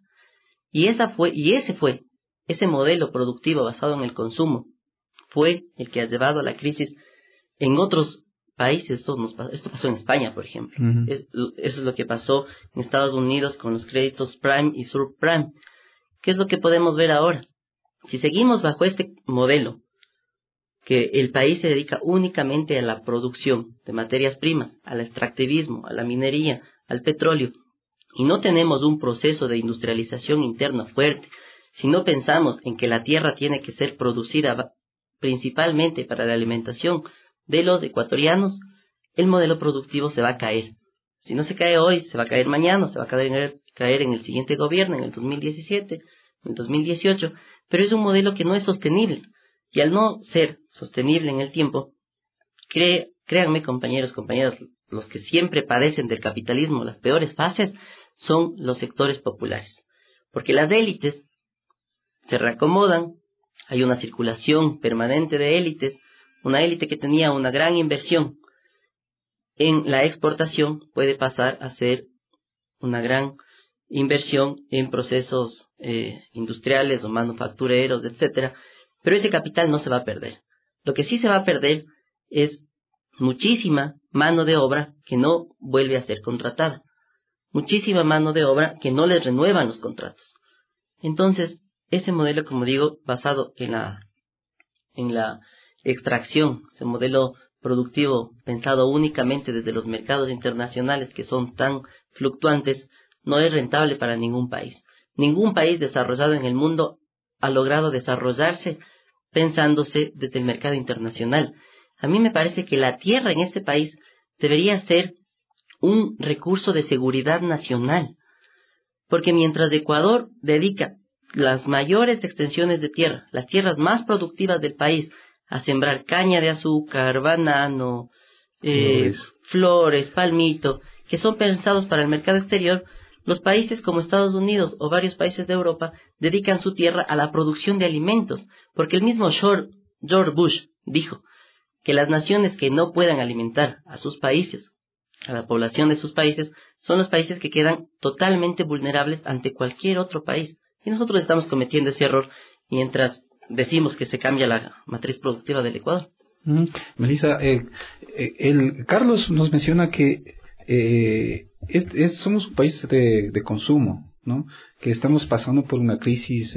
Ese modelo productivo basado en el consumo fue el que ha llevado a la crisis en otros países. Esto pasó en España, por ejemplo. Eso es lo que pasó en Estados Unidos con los créditos prime y subprime. ¿Qué es lo que podemos ver ahora? Si seguimos bajo este modelo, que el país se dedica únicamente a la producción de materias primas, al extractivismo, a la minería, al petróleo, y no tenemos un proceso de industrialización interna fuerte, si no pensamos en que la tierra tiene que ser producida principalmente para la alimentación de los ecuatorianos, el modelo productivo se va a caer. Si no se cae hoy, se va a caer mañana, se va a caer en el siguiente gobierno, en el 2017, en el 2018, pero es un modelo que no es sostenible. Y al no ser sostenible en el tiempo, créanme, compañeros, compañeras, los que siempre padecen del capitalismo, las peores fases, son los sectores populares. Porque las élites se reacomodan, hay una circulación permanente de élites, una élite que tenía una gran inversión en la exportación puede pasar a ser una gran inversión en procesos industriales o manufactureros, etcétera, pero ese capital no se va a perder. Lo que sí se va a perder es muchísima mano de obra que no vuelve a ser contratada, muchísima mano de obra que no les renuevan los contratos. Entonces, ese modelo, como digo, basado en la extracción, ese modelo productivo pensado únicamente desde los mercados internacionales que son tan fluctuantes, no es rentable para ningún país. Ningún país desarrollado en el mundo ha logrado desarrollarse pensándose desde el mercado internacional. A mí me parece que la tierra en este país debería ser un recurso de seguridad nacional, porque mientras Ecuador dedica las mayores extensiones de tierra, las tierras más productivas del país, a sembrar caña de azúcar, banano, flores, palmito, que son pensados para el mercado exterior, los países como Estados Unidos o varios países de Europa dedican su tierra a la producción de alimentos, porque el mismo George Bush dijo que las naciones que no puedan alimentar a sus países, a la población de sus países, son los países que quedan totalmente vulnerables ante cualquier otro país. Y nosotros estamos cometiendo ese error mientras decimos que se cambia la matriz productiva del Ecuador. Melissa, Carlos nos menciona que somos un país de consumo, ¿no? Que estamos pasando por una crisis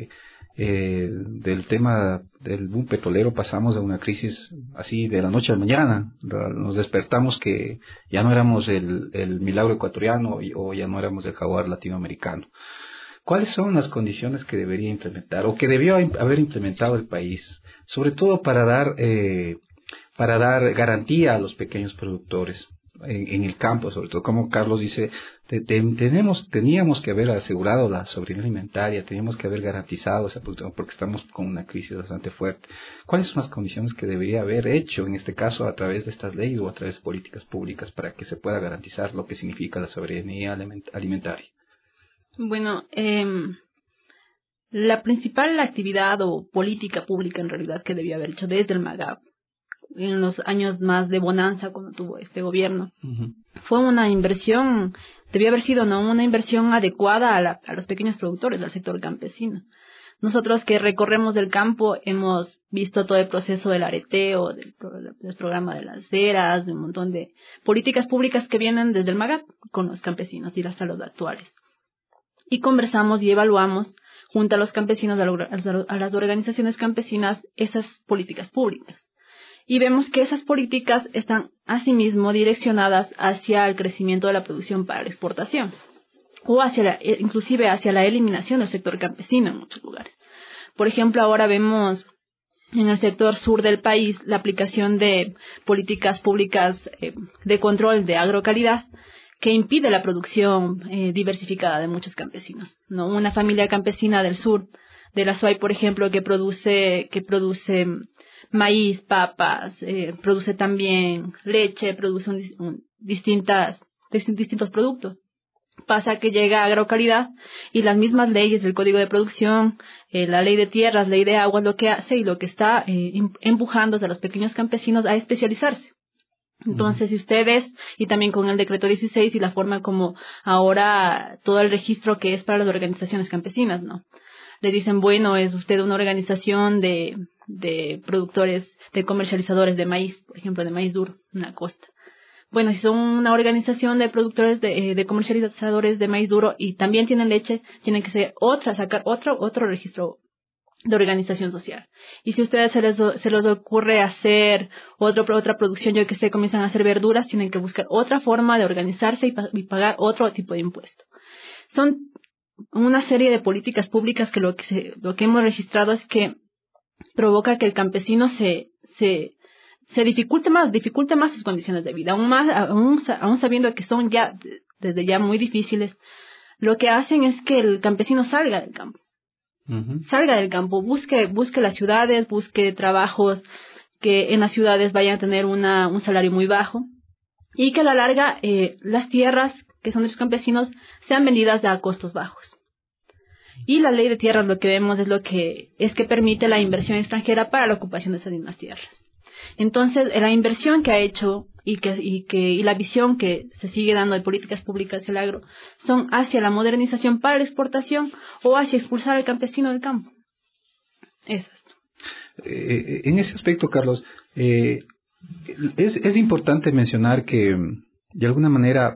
del tema del boom petrolero, pasamos de una crisis así de la noche a la mañana. Nos despertamos que ya no éramos el milagro ecuatoriano o ya no éramos el jaguar latinoamericano. ¿Cuáles son las condiciones que debería implementar o que debió haber implementado el país, sobre todo para dar garantía a los pequeños productores en el campo, sobre todo, como Carlos dice, teníamos que haber asegurado la soberanía alimentaria, teníamos que haber garantizado esa producción porque estamos con una crisis bastante fuerte? ¿Cuáles son las condiciones que debería haber hecho, en este caso, a través de estas leyes o a través de políticas públicas para que se pueda garantizar lo que significa la soberanía alimentaria? Bueno, la principal actividad o política pública en realidad que debía haber hecho desde el MAGAP en los años más de bonanza cuando tuvo este gobierno fue una inversión, debía haber sido una inversión adecuada a los pequeños productores, al sector campesino. Nosotros que recorremos el campo hemos visto todo el proceso del areteo, del programa de las ceras, de un montón de políticas públicas que vienen desde el MAGAP con los campesinos y las salas actuales. Y conversamos y evaluamos junto a los campesinos, a las organizaciones campesinas, esas políticas públicas. Y vemos que esas políticas están asimismo direccionadas hacia el crecimiento de la producción para la exportación, o inclusive hacia la eliminación del sector campesino en muchos lugares. Por ejemplo, ahora vemos en el sector sur del país la aplicación de políticas públicas de control de agrocalidad que impide la producción diversificada de muchos campesinos, ¿no? Una familia campesina del sur de la SUAY, por ejemplo, que produce maíz, papas, produce también leche, produce distintos productos. Pasa que llega a agrocalidad y las mismas leyes del Código de Producción, la ley de tierras, ley de aguas, lo que hace y lo que está empujando a los pequeños campesinos a especializarse. Entonces, si ustedes, y también con el decreto 16 y la forma como ahora todo el registro que es para las organizaciones campesinas, ¿no? Le dicen, bueno, es usted una organización de productores, de comercializadores de maíz, por ejemplo, de maíz duro, una costa. Bueno, si son una organización de productores de comercializadores de maíz duro y también tienen leche, tienen que sacar otro registro de organización social. Y si a ustedes se les ocurre hacer otra producción, yo que sé, comienzan a hacer verduras, tienen que buscar otra forma de organizarse y pagar otro tipo de impuesto. Son una serie de políticas públicas que lo que hemos registrado es que provoca que el campesino se dificulte más sus condiciones de vida, aún sabiendo que son desde ya muy difíciles. Lo que hacen es que el campesino salga del campo. Salga del campo, busque las ciudades, busque trabajos que en las ciudades vayan a tener un salario muy bajo y que a la larga las tierras que son de los campesinos sean vendidas a costos bajos. Y la ley de tierras lo que vemos es que permite la inversión extranjera para la ocupación de esas mismas tierras. Entonces, la inversión que ha hecho y la visión que se sigue dando de políticas públicas del agro son hacia la modernización para la exportación o hacia expulsar al campesino del campo. Eso es. En ese aspecto, Carlos, es importante mencionar que, de alguna manera,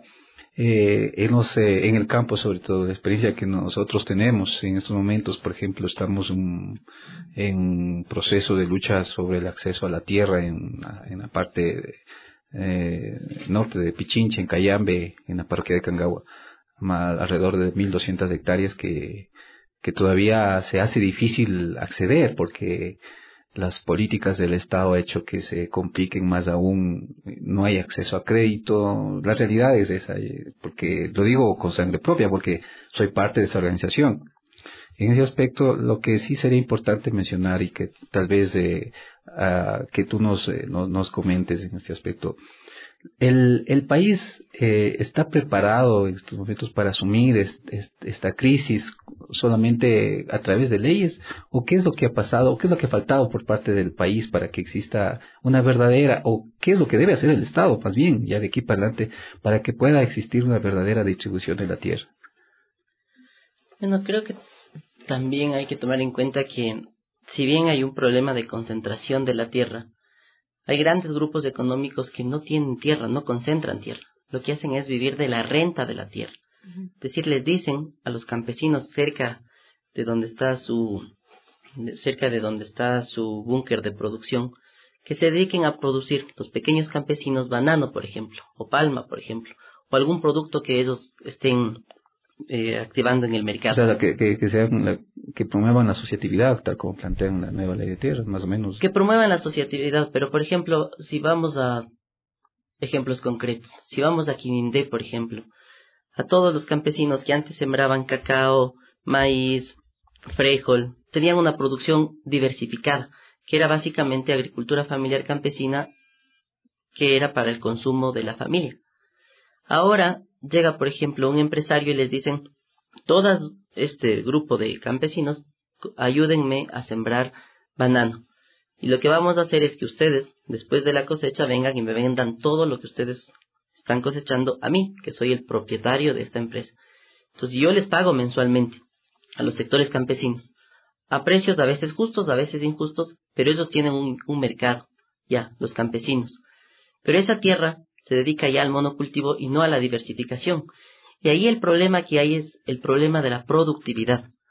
en el campo, sobre todo, la experiencia que nosotros tenemos en estos momentos, por ejemplo, estamos en proceso de lucha sobre el acceso a la tierra en la parte norte de Pichincha, en Cayambe, en la parroquia de Cangagua, alrededor de 1.200 hectáreas que todavía se hace difícil acceder porque las políticas del Estado han hecho que se compliquen más aún, no hay acceso a crédito. La realidad es esa, porque lo digo con sangre propia, porque soy parte de esa organización. En ese aspecto, lo que sí sería importante mencionar y que tal vez que tú nos comentes en este aspecto, ¿el país está preparado en estos momentos para asumir esta crisis solamente a través de leyes? ¿O qué es lo que ha pasado? ¿O qué es lo que ha faltado por parte del país para que exista una verdadera, o qué es lo que debe hacer el Estado, más bien, ya de aquí para adelante, para que pueda existir una verdadera distribución de la tierra? Bueno, creo que también hay que tomar en cuenta que si bien hay un problema de concentración de la tierra, hay grandes grupos económicos que no tienen tierra, no concentran tierra. Lo que hacen es vivir de la renta de la tierra. Es decir, les dicen a los campesinos cerca de donde está su búnker de producción, que se dediquen a producir, los pequeños campesinos, banano, por ejemplo, o palma, por ejemplo, o algún producto que ellos estén activando en el mercado. O sea, que promuevan la asociatividad, tal como plantean la nueva ley de tierras, más o menos. Que promuevan la asociatividad, pero por ejemplo, si vamos a ejemplos concretos, si vamos a Quinindé, por ejemplo, a todos los campesinos que antes sembraban cacao, maíz, frijol, tenían una producción diversificada, que era básicamente agricultura familiar campesina, que era para el consumo de la familia. Ahora llega, por ejemplo, un empresario y les dicen, todo este grupo de campesinos, ayúdenme a sembrar banano. Y lo que vamos a hacer es que ustedes, después de la cosecha, vengan y me vendan todo lo que ustedes están cosechando a mí, que soy el propietario de esta empresa. Entonces yo les pago mensualmente a los sectores campesinos, a precios a veces justos, a veces injustos, pero ellos tienen un mercado, ya, los campesinos. Pero esa tierra se dedica ya al monocultivo y no a la diversificación. Y ahí el problema que hay es el problema de la productividad.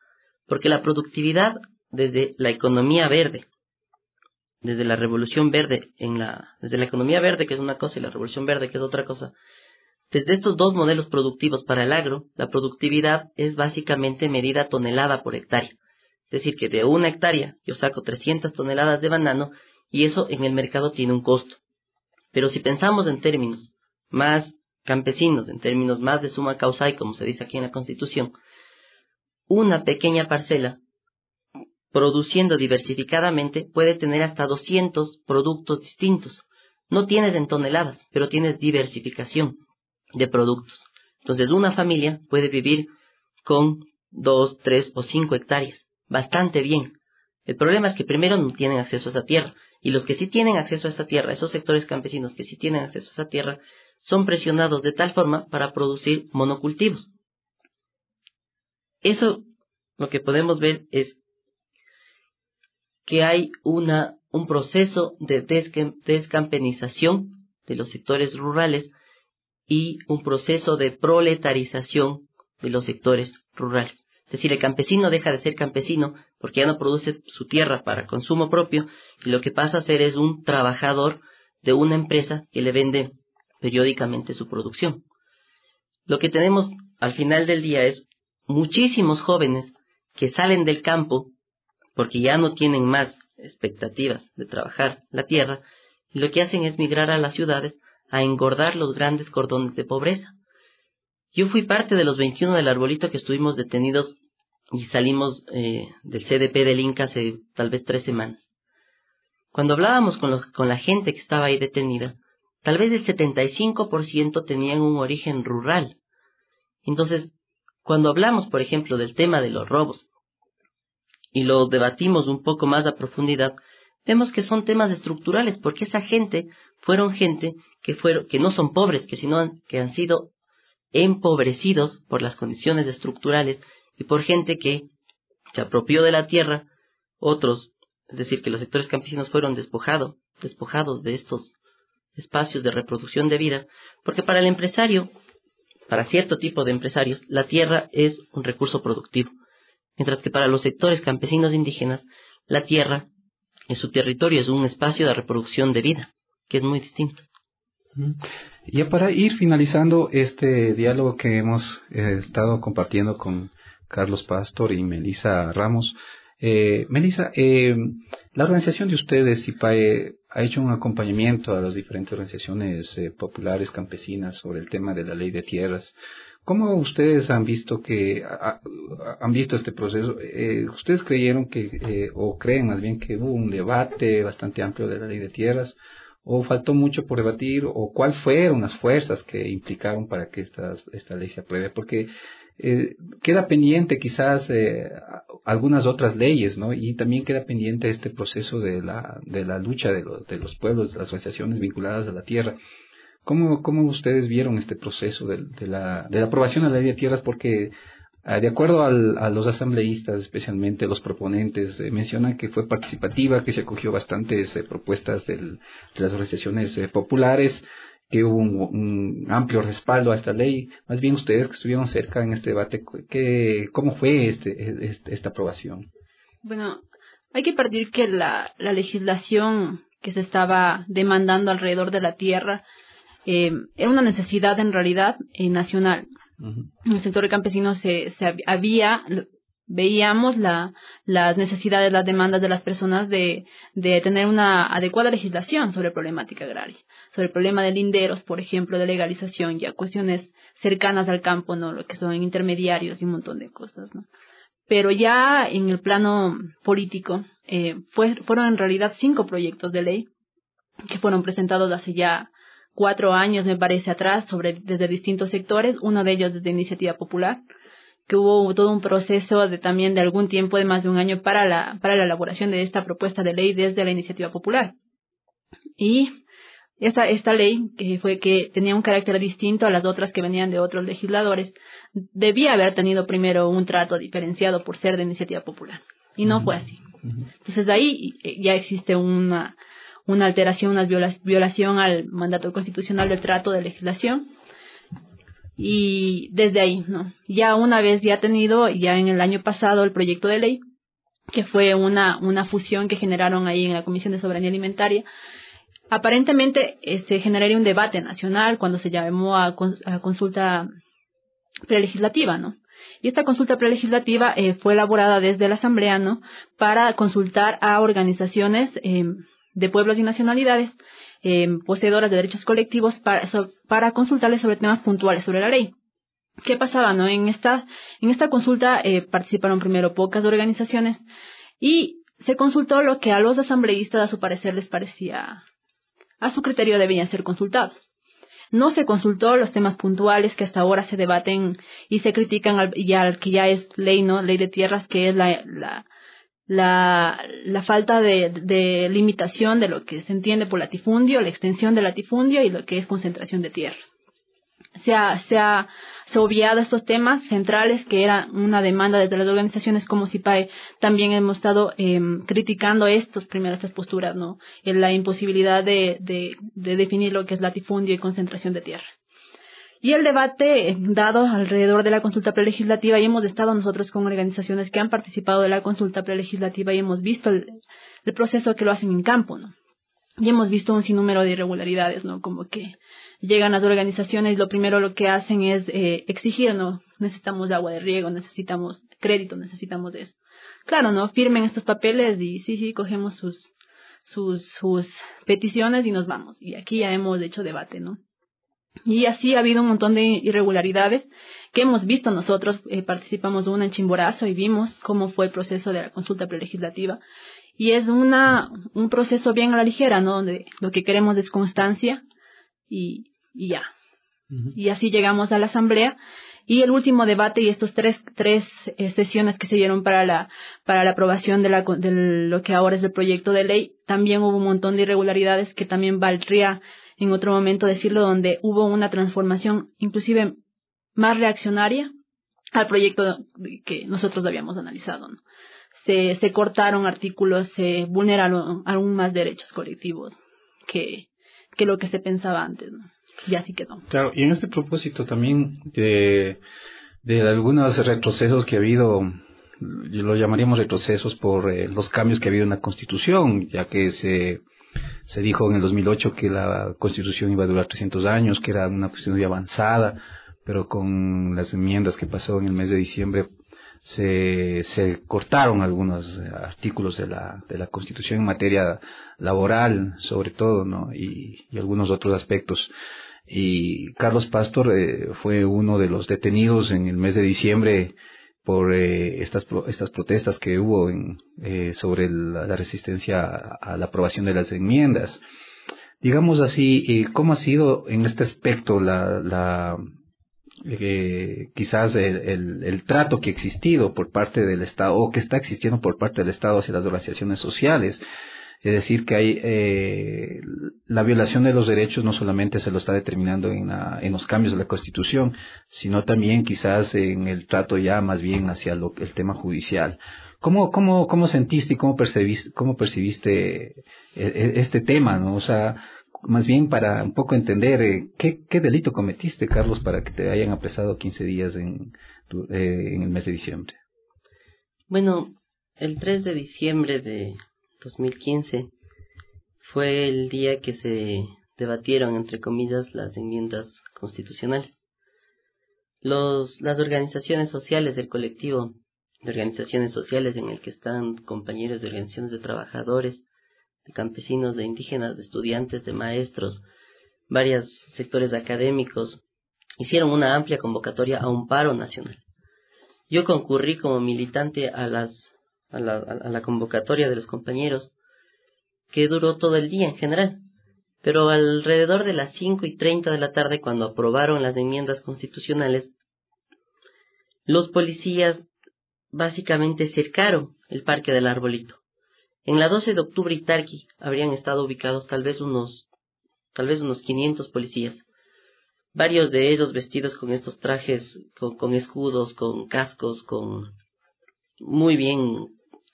Porque la productividad desde la economía verde, desde la revolución verde, desde la economía verde, que es una cosa, y la revolución verde, que es otra cosa, desde estos dos modelos productivos para el agro, la productividad es básicamente medida tonelada por hectárea. Es decir, que de una hectárea yo saco 300 toneladas de banano y eso en el mercado tiene un costo. Pero si pensamos en términos más campesinos, en términos más de summa causae, como se dice aquí en la Constitución, una pequeña parcela produciendo diversificadamente puede tener hasta 200 productos distintos. No tienes en toneladas, pero tienes diversificación de productos. Entonces una familia puede vivir con 2, 3 o 5 hectáreas, bastante bien. El problema es que primero no tienen acceso a esa tierra, y los que sí tienen acceso a esa tierra, esos sectores campesinos que sí tienen acceso a esa tierra, son presionados de tal forma para producir monocultivos. Eso lo que podemos ver es que hay un proceso de descampenización de los sectores rurales y un proceso de proletarización de los sectores rurales. Es decir, el campesino deja de ser campesino porque ya no produce su tierra para consumo propio y lo que pasa a ser es un trabajador de una empresa que le vende periódicamente su producción. Lo que tenemos al final del día es muchísimos jóvenes que salen del campo porque ya no tienen más expectativas de trabajar la tierra y lo que hacen es migrar a las ciudades a engordar los grandes cordones de pobreza. Yo fui parte de los 21 del Arbolito que estuvimos detenidos y salimos del CDP del Inca hace tal vez 3 semanas. Cuando hablábamos con la gente que estaba ahí detenida, tal vez el 75% tenían un origen rural. Entonces, cuando hablamos, por ejemplo, del tema de los robos, y lo debatimos un poco más a profundidad, vemos que son temas estructurales, porque esa gente fueron gente que no son pobres, que han sido empobrecidos por las condiciones estructurales y por gente que se apropió de la tierra, otros, es decir, que los sectores campesinos fueron despojados de estos espacios de reproducción de vida, porque para el empresario, para cierto tipo de empresarios, la tierra es un recurso productivo, mientras que para los sectores campesinos indígenas, la tierra en su territorio es un espacio de reproducción de vida, que es muy distinto. Ya para ir finalizando este diálogo que hemos estado compartiendo con Carlos Pastor y Melissa Ramos, Melissa, la organización de ustedes, CIPAE, ha hecho un acompañamiento a las diferentes organizaciones populares campesinas sobre el tema de la ley de tierras. ¿Cómo ustedes han visto este proceso? ¿Ustedes creyeron o creen más bien que hubo un debate bastante amplio de la ley de tierras? ¿O faltó mucho por debatir? ¿O cuáles fueron las fuerzas que implicaron para que esta ley se apruebe? Porque queda pendiente quizás algunas otras leyes, ¿no? Y también queda pendiente este proceso de la lucha de los pueblos, de las organizaciones vinculadas a la tierra. ¿Cómo ustedes vieron este proceso de la aprobación de la ley de tierras? Porque de acuerdo a los asambleístas, especialmente los proponentes, mencionan que fue participativa, que se acogió bastantes propuestas de las organizaciones populares, que hubo un amplio respaldo a esta ley. Más bien ustedes que estuvieron cerca en este debate, ¿cómo fue esta aprobación? Bueno, hay que partir que la legislación que se estaba demandando alrededor de la tierra era una necesidad en realidad nacional. Uh-huh. En el sector campesino veíamos las necesidades, las demandas de las personas de tener una adecuada legislación sobre problemática agraria, sobre el problema de linderos, por ejemplo, de legalización, ya cuestiones cercanas al campo, ¿no? Lo que son intermediarios y un montón de cosas, ¿no? Pero ya en el plano político, fueron en realidad 5 proyectos de ley que fueron presentados hace ya 4 años, me parece, atrás, desde distintos sectores, uno de ellos desde Iniciativa Popular, que hubo todo un proceso también de algún tiempo, de más de un año, para la elaboración de esta propuesta de ley desde la Iniciativa Popular. Y esta ley, que tenía un carácter distinto a las otras que venían de otros legisladores, debía haber tenido primero un trato diferenciado por ser de Iniciativa Popular. Y no fue así. Entonces, de ahí ya existe una alteración, una violación al mandato constitucional del trato de legislación. Y desde ahí, ¿no? Ya una vez ya tenido, ya en el año pasado, el proyecto de ley, que fue una fusión que generaron ahí en la Comisión de Soberanía Alimentaria. Aparentemente se generaría un debate nacional cuando se llamó a consulta prelegislativa, ¿no? Y esta consulta prelegislativa fue elaborada desde la Asamblea, ¿no? Para consultar a organizaciones de pueblos y nacionalidades poseedoras de derechos colectivos para consultarles sobre temas puntuales sobre la ley. ¿Qué pasaba, no? En esta consulta participaron primero pocas organizaciones y se consultó lo que a los asambleístas, a su parecer, les parecía, a su criterio debían ser consultados. No se consultó los temas puntuales que hasta ahora se debaten y se critican que ya es ley, ¿no? Ley de tierras, que es la falta de limitación de lo que se entiende por latifundio, la extensión del latifundio y lo que es concentración de tierras. Se ha obviado estos temas centrales que era una demanda desde las organizaciones como CIPAE. También hemos estado criticando estas posturas, ¿no? En la imposibilidad de definir lo que es latifundio y concentración de tierras. Y el debate dado alrededor de la consulta prelegislativa, y hemos estado nosotros con organizaciones que han participado de la consulta prelegislativa y hemos visto el proceso que lo hacen en campo, ¿no? Y hemos visto un sinnúmero de irregularidades, ¿no? Como que llegan las organizaciones y lo que hacen es exigir, ¿no? Necesitamos agua de riego, necesitamos crédito, necesitamos de eso. Claro, ¿no? Firmen estos papeles y sí, cogemos sus peticiones y nos vamos. Y aquí ya hemos hecho debate, ¿no? Y así ha habido un montón de irregularidades que hemos visto nosotros. Participamos de una en Chimborazo y vimos cómo fue el proceso de la consulta prelegislativa. Y es un proceso bien a la ligera, ¿no? Donde lo que queremos es constancia y ya. Uh-huh. Y así llegamos a la Asamblea. Y el último debate y estos tres sesiones que se dieron para la aprobación de lo que ahora es el proyecto de ley, también hubo un montón de irregularidades que también valdría en otro momento decirlo, donde hubo una transformación inclusive más reaccionaria al proyecto que nosotros habíamos analizado, ¿no? Se cortaron artículos, se vulneraron aún más derechos colectivos que lo que se pensaba antes, ¿no? Y así quedó. Claro, y en este propósito también de algunos retrocesos que ha habido, lo llamaríamos retrocesos por los cambios que ha habido en la Constitución, ya que se dijo en el 2008 que la Constitución iba a durar 300 años, que era una cuestión muy avanzada, pero con las enmiendas que pasó en el mes de diciembre se cortaron algunos artículos de la Constitución en materia laboral, sobre todo, ¿no? Y algunos otros aspectos. Y Carlos Pastor fue uno de los detenidos en el mes de diciembre por estas protestas que hubo sobre la resistencia a la aprobación de las enmiendas. Digamos así, ¿cómo ha sido en este aspecto quizás el trato que ha existido por parte del Estado o que está existiendo por parte del Estado hacia las organizaciones sociales? Es decir, que hay la violación de los derechos no solamente se lo está determinando en los cambios de la Constitución, sino también quizás en el trato ya más bien hacia el tema judicial. ¿Cómo sentiste y cómo percibiste este tema, ¿no? O sea, más bien para un poco entender qué delito cometiste, Carlos, para que te hayan apresado 15 días en el mes de diciembre. Bueno, el 3 de diciembre de 2015 fue el día que se debatieron, entre comillas, las enmiendas constitucionales. Las organizaciones sociales del colectivo, de organizaciones sociales en el que están compañeros de organizaciones de trabajadores, de campesinos, de indígenas, de estudiantes, de maestros, varios sectores académicos, hicieron una amplia convocatoria a un paro nacional. Yo concurrí como militante a la convocatoria de los compañeros, que duró todo el día en general, pero alrededor de las 5:30 de la tarde, cuando aprobaron las enmiendas constitucionales, los policías básicamente cercaron el Parque del Arbolito. En la 12 de octubre y Tarqui habrían estado ubicados tal vez unos 500 policías, varios de ellos vestidos con estos trajes, con escudos, con cascos, muy bien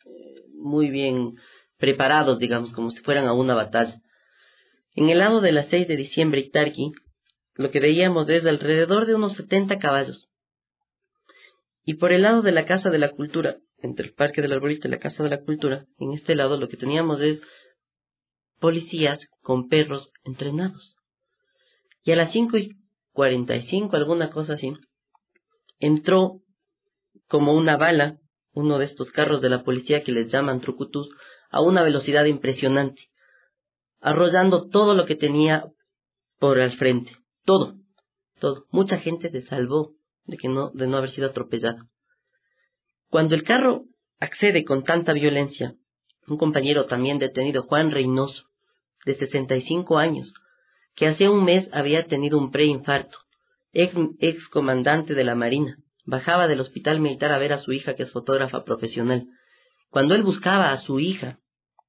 preparados, digamos, como si fueran a una batalla. En el lado de la 6 de diciembre y Tarqui, lo que veíamos es alrededor de unos 70 caballos. Y por el lado de la Casa de la Cultura, entre el Parque del Arbolito y la Casa de la Cultura, en este lado lo que teníamos es policías con perros entrenados. Y a las 5:45, alguna cosa así, entró como una bala uno de estos carros de la policía que les llaman trucutus a una velocidad impresionante, arrollando todo lo que tenía por al frente. Todo. Mucha gente se salvó de no haber sido atropellada. Cuando el carro accede con tanta violencia, un compañero también detenido, Juan Reynoso, de 65 años, que hace un mes había tenido un preinfarto, ex comandante de la Marina, bajaba del hospital militar a ver a su hija, que es fotógrafa profesional. Cuando él buscaba a su hija,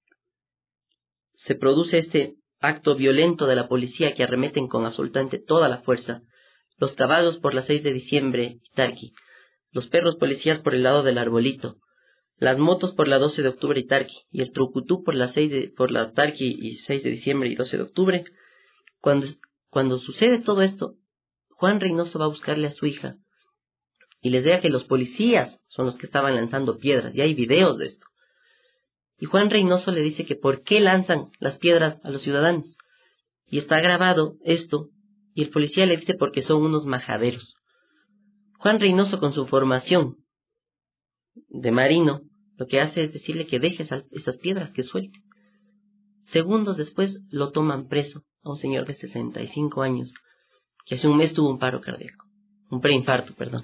se produce este acto violento de la policía que arremeten con absolutamente toda la fuerza. Los caballos por la 6 de diciembre, Itarqui. Los perros policías por el lado del Arbolito. Las motos por la 12 de octubre, Itarqui. Y el trucutú por la Tarqui y 6 de diciembre y 12 de octubre. Cuando sucede todo esto, Juan Reynoso va a buscarle a su hija y les diga que los policías son los que estaban lanzando piedras. Y hay videos de esto. Y Juan Reynoso le dice que por qué lanzan las piedras a los ciudadanos. Y está grabado esto. Y el policía le dice porque son unos majaderos. Juan Reynoso, con su formación de marino, lo que hace es decirle que deje esas piedras, que suelte. Segundos después lo toman preso a un señor de 65 años, que hace un mes tuvo un paro cardíaco. Un preinfarto, perdón.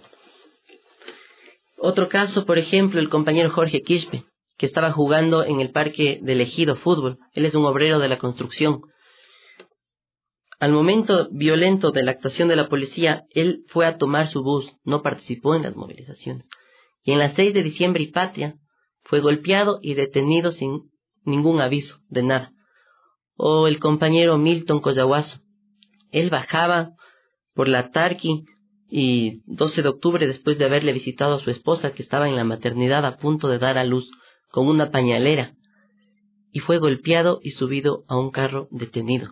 Otro caso, por ejemplo, el compañero Jorge Quispe, que estaba jugando en el Parque del Ejido fútbol. Él es un obrero de la construcción. Al momento violento de la actuación de la policía, él fue a tomar su bus, no participó en las movilizaciones. Y en la 6 de diciembre y Patria, fue golpeado y detenido sin ningún aviso de nada. O el compañero Milton Collahuaso, él bajaba por la Tarqui y 12 de octubre, después de haberle visitado a su esposa, que estaba en la maternidad a punto de dar a luz, con una pañalera, y fue golpeado y subido a un carro detenido.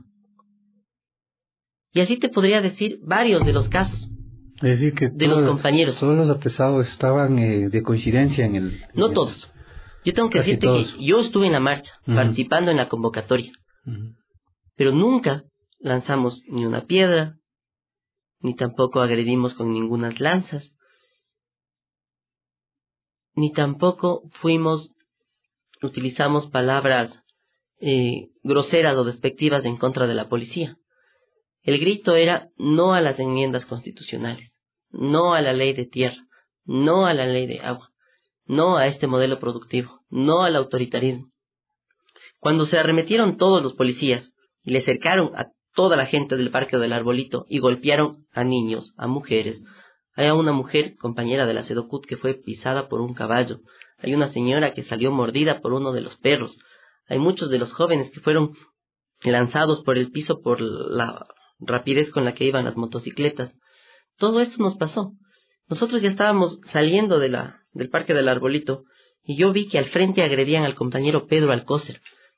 Y así te podría decir varios de los casos. Es decir, que de los compañeros. Todos los apresados estaban de coincidencia en el... No todos. Yo tengo que decirte todos. Que yo estuve en la marcha, participando en la convocatoria. Pero nunca lanzamos ni una piedra, ni tampoco agredimos con ninguna lanzas, ni tampoco utilizamos palabras groseras o despectivas en contra de la policía. El grito era no a las enmiendas constitucionales, no a la ley de tierra, no a la ley de agua, no a este modelo productivo, no al autoritarismo. Cuando se arremetieron todos los policías y le cercaron a toda la gente del Parque del Arbolito y golpearon a niños, a mujeres, hay una mujer, compañera de la Sedocut, que fue pisada por un caballo, hay una señora que salió mordida por uno de los perros, hay muchos de los jóvenes que fueron lanzados por el piso por la rapidez con la que iban las motocicletas. Todo esto nos pasó. Nosotros ya estábamos saliendo del Parque del Arbolito y yo vi que al frente agredían al compañero Pedro Alcócer.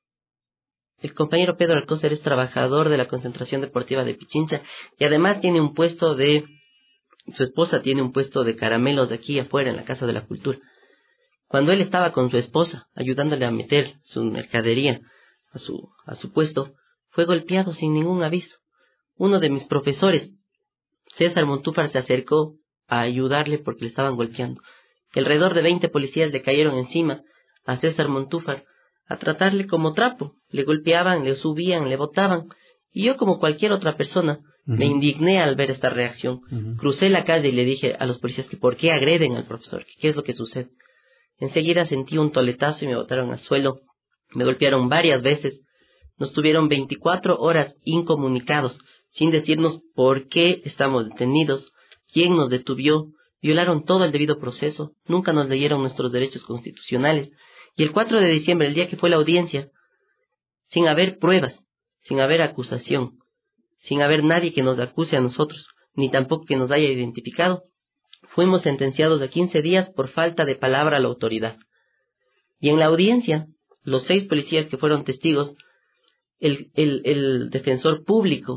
El compañero Pedro Alcócer es trabajador de la concentración deportiva de Pichincha y además tiene un puesto su esposa tiene un puesto de caramelos de aquí afuera en la Casa de la Cultura. Cuando él estaba con su esposa ayudándole a meter su mercadería a su puesto, fue golpeado sin ningún aviso. Uno de mis profesores, César Montúfar, se acercó a ayudarle porque le estaban golpeando. Alrededor de 20 policías le cayeron encima a César Montúfar a tratarle como trapo. Le golpeaban, le subían, le botaban. Y yo, como cualquier otra persona, me indigné al ver esta reacción. Crucé la calle y le dije a los policías que por qué agreden al profesor, que qué es lo que sucede. Enseguida sentí un toletazo y me botaron al suelo. Me golpearon varias veces. Nos tuvieron 24 horas incomunicados, sin decirnos por qué estamos detenidos, quién nos detuvió, violaron todo el debido proceso, nunca nos leyeron nuestros derechos constitucionales, y el 4 de diciembre, el día que fue la audiencia, sin haber pruebas, sin haber acusación, sin haber nadie que nos acuse a nosotros, ni tampoco que nos haya identificado, fuimos sentenciados a 15 días por falta de palabra a la autoridad. Y en la audiencia, los 6 policías que fueron testigos, el defensor público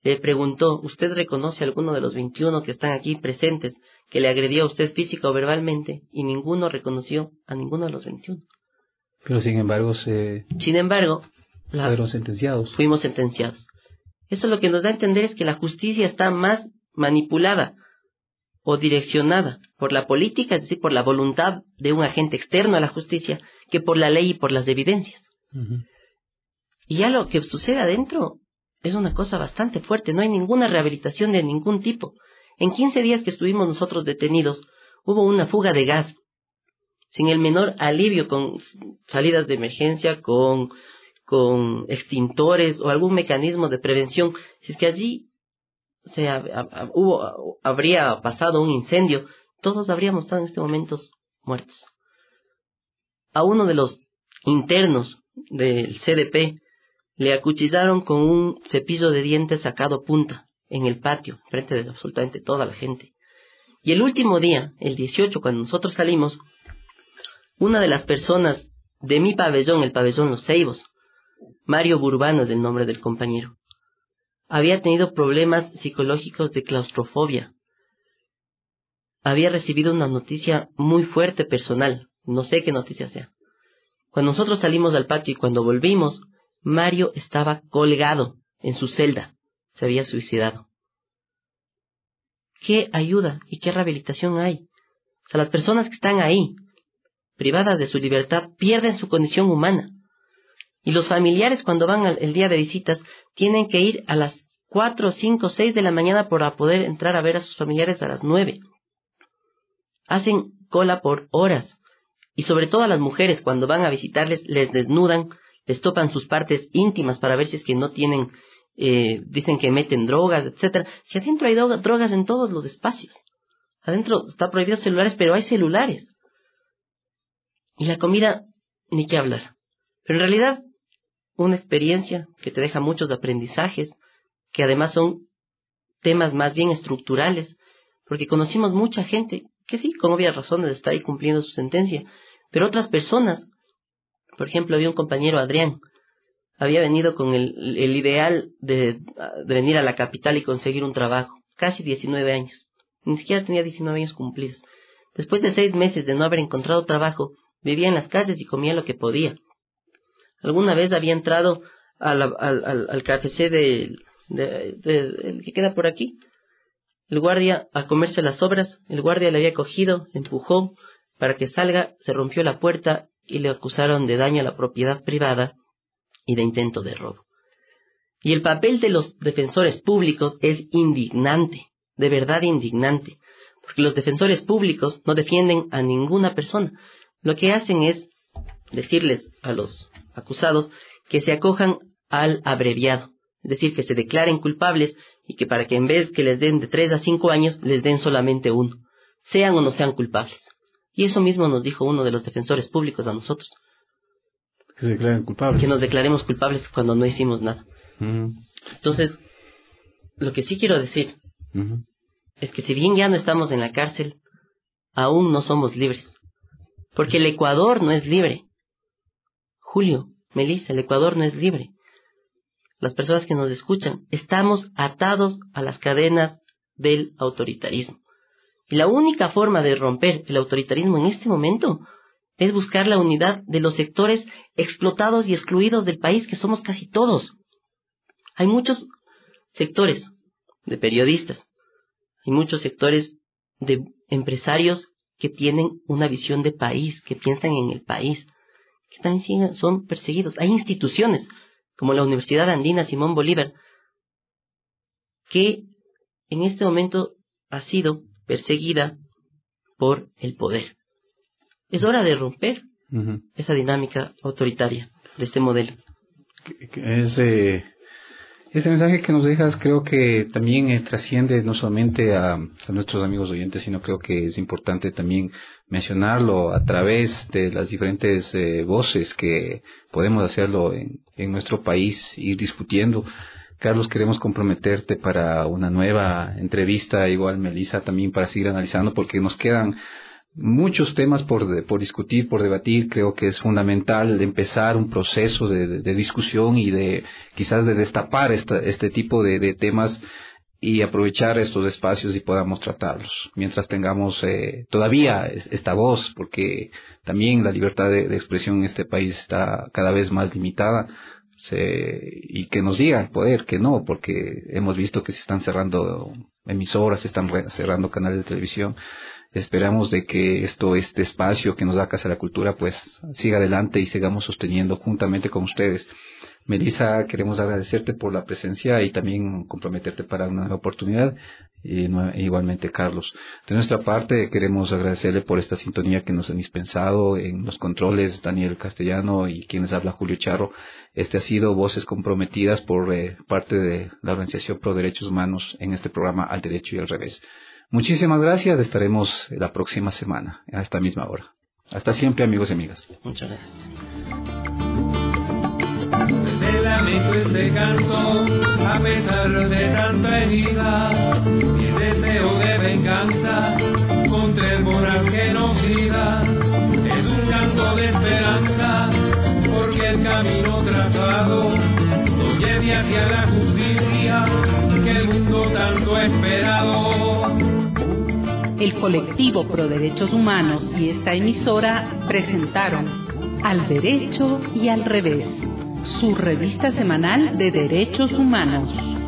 le preguntó, ¿usted reconoce a alguno de los 21 que están aquí presentes que le agredió a usted física o verbalmente? Y ninguno reconoció a ninguno de los 21. Pero sin embargo, fueron sentenciados. Fuimos sentenciados. Eso lo que nos da a entender es que la justicia está más manipulada o direccionada por la política, es decir, por la voluntad de un agente externo a la justicia, que por la ley y por las evidencias. Y ya lo que sucede adentro es una cosa bastante fuerte. No hay ninguna rehabilitación de ningún tipo. En 15 días que estuvimos nosotros detenidos, hubo una fuga de gas, sin el menor alivio, con salidas de emergencia, con extintores o algún mecanismo de prevención. Si es que allí habría pasado un incendio, todos habríamos estado en este momento muertos. A uno de los internos del CDP le acuchillaron con un cepillo de dientes sacado punta en el patio, frente de absolutamente toda la gente. Y el último día, el 18, cuando nosotros salimos, una de las personas de mi pabellón, el pabellón Los Ceibos, Mario Burbano es el nombre del compañero, había tenido problemas psicológicos de claustrofobia. Había recibido una noticia muy fuerte personal, no sé qué noticia sea. Cuando nosotros salimos al patio y cuando volvimos, Mario estaba colgado en su celda, se había suicidado. ¿Qué ayuda y qué rehabilitación hay? O sea, las personas que están ahí, privadas de su libertad, pierden su condición humana. Y los familiares, cuando van el día de visitas, tienen que ir a las 4, 5, 6 de la mañana para poder entrar a ver a sus familiares a las 9. Hacen cola por horas. Y sobre todo a las mujeres, cuando van a visitarles, les desnudan, les topan sus partes íntimas para ver si es que no tienen, dicen que meten drogas, etcétera. Si adentro hay drogas en todos los espacios. Adentro está prohibido celulares, pero hay celulares. Y la comida, ni qué hablar. Pero en realidad, una experiencia que te deja muchos aprendizajes, que además son temas más bien estructurales, porque conocimos mucha gente que sí, con obvias razones está ahí cumpliendo su sentencia, pero otras personas, por ejemplo, había un compañero, Adrián, había venido con el ideal de venir a la capital y conseguir un trabajo, casi 19 años, ni siquiera tenía 19 años cumplidos. Después de 6 meses de no haber encontrado trabajo, vivía en las calles y comía lo que podía. Alguna vez había entrado al KFC el que queda por aquí, el guardia a comerse las sobras, el guardia le había cogido, le empujó para que salga, se rompió la puerta y le acusaron de daño a la propiedad privada y de intento de robo. Y el papel de los defensores públicos es indignante, de verdad indignante, porque los defensores públicos no defienden a ninguna persona. Lo que hacen es decirles a los acusados que se acojan al abreviado, es decir, que se declaren culpables y que para que en vez que les den de 3 a 5 años, les den solamente 1, sean o no sean culpables. Y eso mismo nos dijo uno de los defensores públicos a nosotros. Que se declaren culpables. Que nos declaremos culpables cuando no hicimos nada. Entonces, lo que sí quiero decir es que si bien ya no estamos en la cárcel, aún no somos libres. Porque el Ecuador no es libre. Julio, Melissa, el Ecuador no es libre. Las personas que nos escuchan, estamos atados a las cadenas del autoritarismo. Y la única forma de romper el autoritarismo en este momento es buscar la unidad de los sectores explotados y excluidos del país, que somos casi todos. Hay muchos sectores de periodistas, hay muchos sectores de empresarios que tienen una visión de país, que piensan en el país, que también son perseguidos. Hay instituciones como la Universidad Andina Simón Bolívar, que en este momento ha sido perseguida por el poder. Es hora de romper esa dinámica autoritaria de este modelo. Ese mensaje que nos dejas creo que también trasciende no solamente a nuestros amigos oyentes, sino creo que es importante también mencionarlo a través de las diferentes voces que podemos hacerlo en nuestro país, ir discutiendo. Carlos, queremos comprometerte para una nueva entrevista, igual Melissa también, para seguir analizando, porque nos quedan muchos temas por discutir, por debatir. Creo que es fundamental empezar un proceso de discusión y quizás de destapar este tipo de temas y aprovechar estos espacios y podamos tratarlos. Mientras tengamos todavía esta voz, porque también la libertad de expresión en este país está cada vez más limitada, y que nos diga el poder que no, porque hemos visto que se están cerrando emisoras, se están cerrando canales de televisión. Esperamos de que este espacio que nos da Casa de la Cultura pues siga adelante y sigamos sosteniendo juntamente con ustedes. Melissa, queremos agradecerte por la presencia y también comprometerte para una nueva oportunidad. Y igualmente, Carlos. De nuestra parte, queremos agradecerle por esta sintonía que nos han dispensado en los controles, Daniel Castellano y quienes habla Julio Charro. Ha sido Voces Comprometidas por parte de la Organización Pro Derechos Humanos en este programa Al Derecho y al Revés. Muchísimas gracias. Estaremos la próxima semana a esta misma hora. Hasta siempre, amigos y amigas. Muchas gracias. Este lamento, este canto, a pesar de tanta herida, y el deseo de venganza contra el voraz genocida, es un canto de esperanza, porque el camino trazado nos lleve hacia la justicia que el mundo tanto ha esperado. El colectivo Pro Derechos Humanos y esta emisora presentaron Al Derecho y al Revés, su revista semanal de derechos humanos.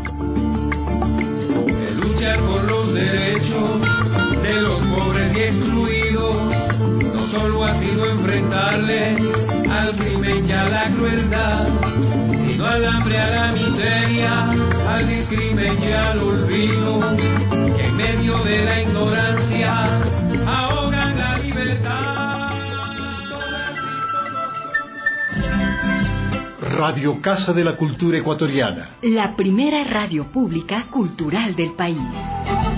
De luchar por los derechos de los pobres y excluidos, no solo ha sido enfrentarle al crimen y a la crueldad, sino al hambre, a la miseria, al discrimen y al olvido, que en medio de la ignorancia ahogan la libertad. Radio Casa de la Cultura Ecuatoriana. La primera radio pública cultural del país.